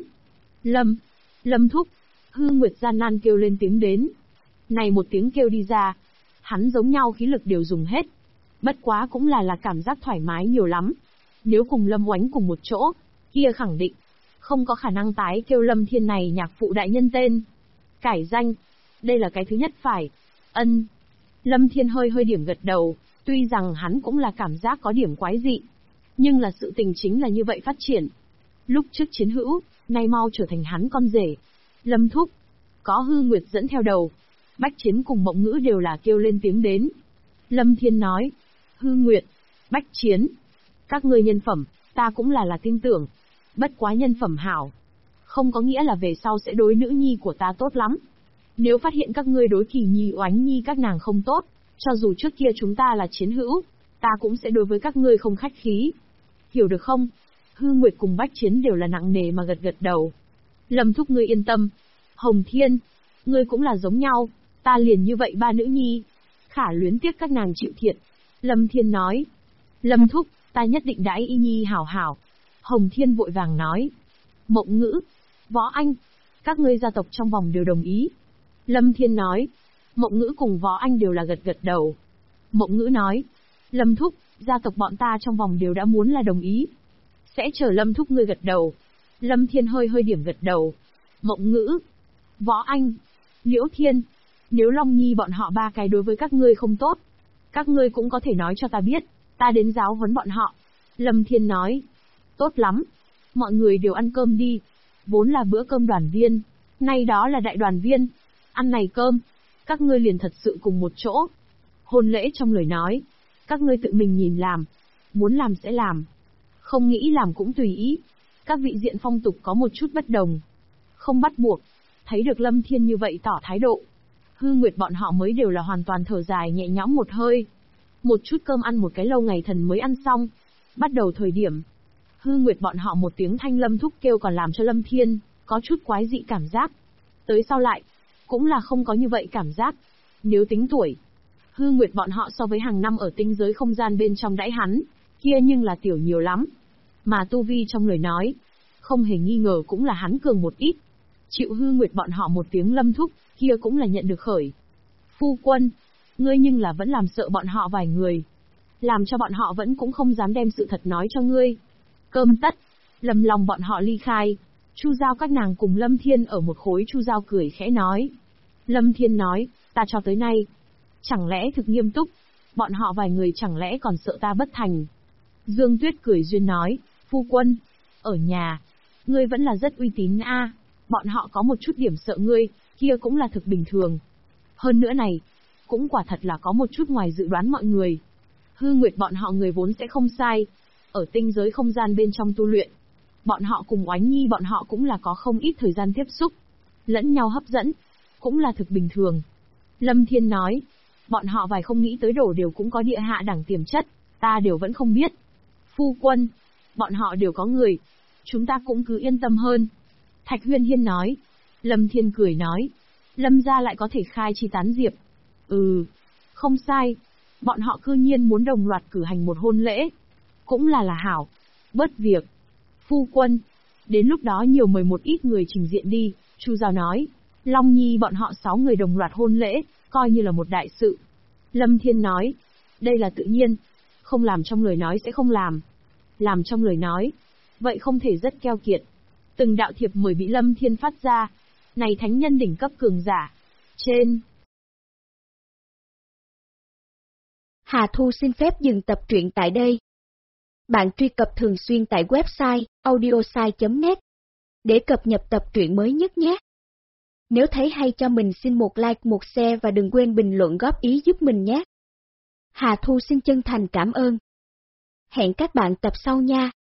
A: Lâm thúc. Hư Nguyệt gian nan kêu lên tiếng đến. Này một tiếng kêu đi ra, hắn giống nhau khí lực đều dùng hết. Bất quá cũng là cảm giác thoải mái nhiều lắm. Nếu cùng Lâm Oánh cùng một chỗ, kia khẳng định không có khả năng tái kêu Lâm Thiên này nhạc phụ đại nhân tên. Cải danh, đây là cái thứ nhất phải. Ân. Lâm Thiên hơi điểm gật đầu, tuy rằng hắn cũng là cảm giác có điểm quái dị. Nhưng là sự tình chính là như vậy phát triển. Lúc trước chiến hữu, nay mau trở thành hắn con rể. Lâm thúc, có Hư Nguyệt dẫn theo đầu. Bách Chiến cùng Mộng Ngữ đều là kêu lên tiếng đến. Lâm Thiên nói. Hư Nguyệt, Bách Chiến, các ngươi nhân phẩm, ta cũng là tin tưởng. Bất quá nhân phẩm hảo, không có nghĩa là về sau sẽ đối nữ nhi của ta tốt lắm. Nếu phát hiện các ngươi đối Kỳ Nhi Oánh Nhi các nàng không tốt, cho dù trước kia chúng ta là chiến hữu, ta cũng sẽ đối với các ngươi không khách khí. Hiểu được không? Hư Nguyệt cùng Bách Chiến đều là nặng nề mà gật gật đầu. Lâm thúc ngươi yên tâm. Hồng Thiên, ngươi cũng là giống nhau, ta liền như vậy ba nữ nhi. Khả luyến tiếc các nàng chịu thiệt. Lâm Thiên nói. Lâm thúc, ta nhất định đãi y nhi hảo hảo. Hồng Thiên vội vàng nói. Mộng Ngữ, Võ Anh, các ngươi gia tộc trong vòng đều đồng ý. Lâm Thiên nói. Mộng Ngữ cùng Võ Anh đều là gật gật đầu. Mộng Ngữ nói. Lâm thúc, gia tộc bọn ta trong vòng đều đã muốn là đồng ý. Sẽ chờ Lâm thúc ngươi gật đầu. Lâm Thiên hơi điểm gật đầu. Mộng Ngữ, Võ Anh, Liễu Thiên, nếu Long Nhi bọn họ ba cái đối với các ngươi không tốt, các ngươi cũng có thể nói cho ta biết, ta đến giáo huấn bọn họ. Lâm Thiên nói. Tốt lắm. Mọi người đều ăn cơm đi. Vốn là bữa cơm đoàn viên, nay đó là đại đoàn viên. Ăn này cơm, các ngươi liền thật sự cùng một chỗ. Hôn lễ trong lời nói, các ngươi tự mình nhìn làm. Muốn làm sẽ làm. Không nghĩ làm cũng tùy ý. Các vị diện phong tục có một chút bất đồng. Không bắt buộc. Thấy được Lâm Thiên như vậy tỏ thái độ, Hư Nguyệt bọn họ mới đều là hoàn toàn thở dài nhẹ nhõm một hơi. Một chút cơm ăn một cái lâu ngày thần mới ăn xong. Bắt đầu thời điểm, Hư Nguyệt bọn họ một tiếng thanh Lâm thúc kêu còn làm cho Lâm Thiên có chút quái dị cảm giác. Tới sau lại, cũng là không có như vậy cảm giác. Nếu tính tuổi, Hư Nguyệt bọn họ so với hàng năm ở tinh giới không gian bên trong đãi hắn, kia nhưng là tiểu nhiều lắm. Mà tu vi trong lời nói, không hề nghi ngờ cũng là hắn cường một ít. Chịu Hư Nguyệt bọn họ một tiếng Lâm thúc, kia cũng là nhận được khởi. Phu quân, ngươi nhưng là vẫn làm sợ bọn họ vài người. Làm cho bọn họ vẫn cũng không dám đem sự thật nói cho ngươi. Cơm tất, Lâm Long bọn họ ly khai. Chu Giao các nàng cùng Lâm Thiên ở một khối. Chu Giao cười khẽ nói. Lâm Thiên nói, ta cho tới nay, chẳng lẽ thực nghiêm túc, bọn họ vài người chẳng lẽ còn sợ ta bất thành. Dương Tuyết cười duyên nói, phu quân, Ở nhà, ngươi vẫn là rất uy tín a. Bọn họ có một chút điểm sợ ngươi, kia cũng là thực bình thường. Hơn nữa này, cũng quả thật là có một chút ngoài dự đoán mọi người. Hư Nguyệt bọn họ người vốn sẽ không sai. Ở tinh giới không gian bên trong tu luyện, bọn họ cùng Oánh Nhi bọn họ cũng là có không ít thời gian tiếp xúc, lẫn nhau hấp dẫn, cũng là thực bình thường. Lâm Thiên nói, bọn họ vài không nghĩ tới đổ đều cũng có địa hạ đẳng tiềm chất, ta đều vẫn không biết. Phu quân, bọn họ đều có người, chúng ta cũng cứ yên tâm hơn. Thạch Huyên Hiên nói. Lâm Thiên cười nói, Lâm gia lại có thể khai chi tán diệp. Không sai, bọn họ cư nhiên muốn đồng loạt cử hành một hôn lễ. Cũng là hảo, bớt việc. Phu quân, đến lúc đó nhiều mời một ít người trình diện đi, Chu Giao nói. Long Nhi bọn họ 6 người đồng loạt hôn lễ, coi như là một đại sự. Lâm Thiên nói, đây là tự nhiên, không làm trong lời nói sẽ không làm trong lời nói, vậy không thể rất keo kiệt. Từng đạo thiệp mời bị Lâm Thiên phát ra, này thánh nhân đỉnh cấp cường giả. Trên
B: Hà Thu xin phép dừng tập truyện tại đây. Bạn truy cập thường xuyên tại website audiosai.net để cập nhật tập truyện mới nhất nhé. Nếu thấy hay cho mình xin một like, một share và đừng quên bình luận góp ý giúp mình nhé. Hà Thu xin chân thành cảm ơn. Hẹn các bạn tập sau nha.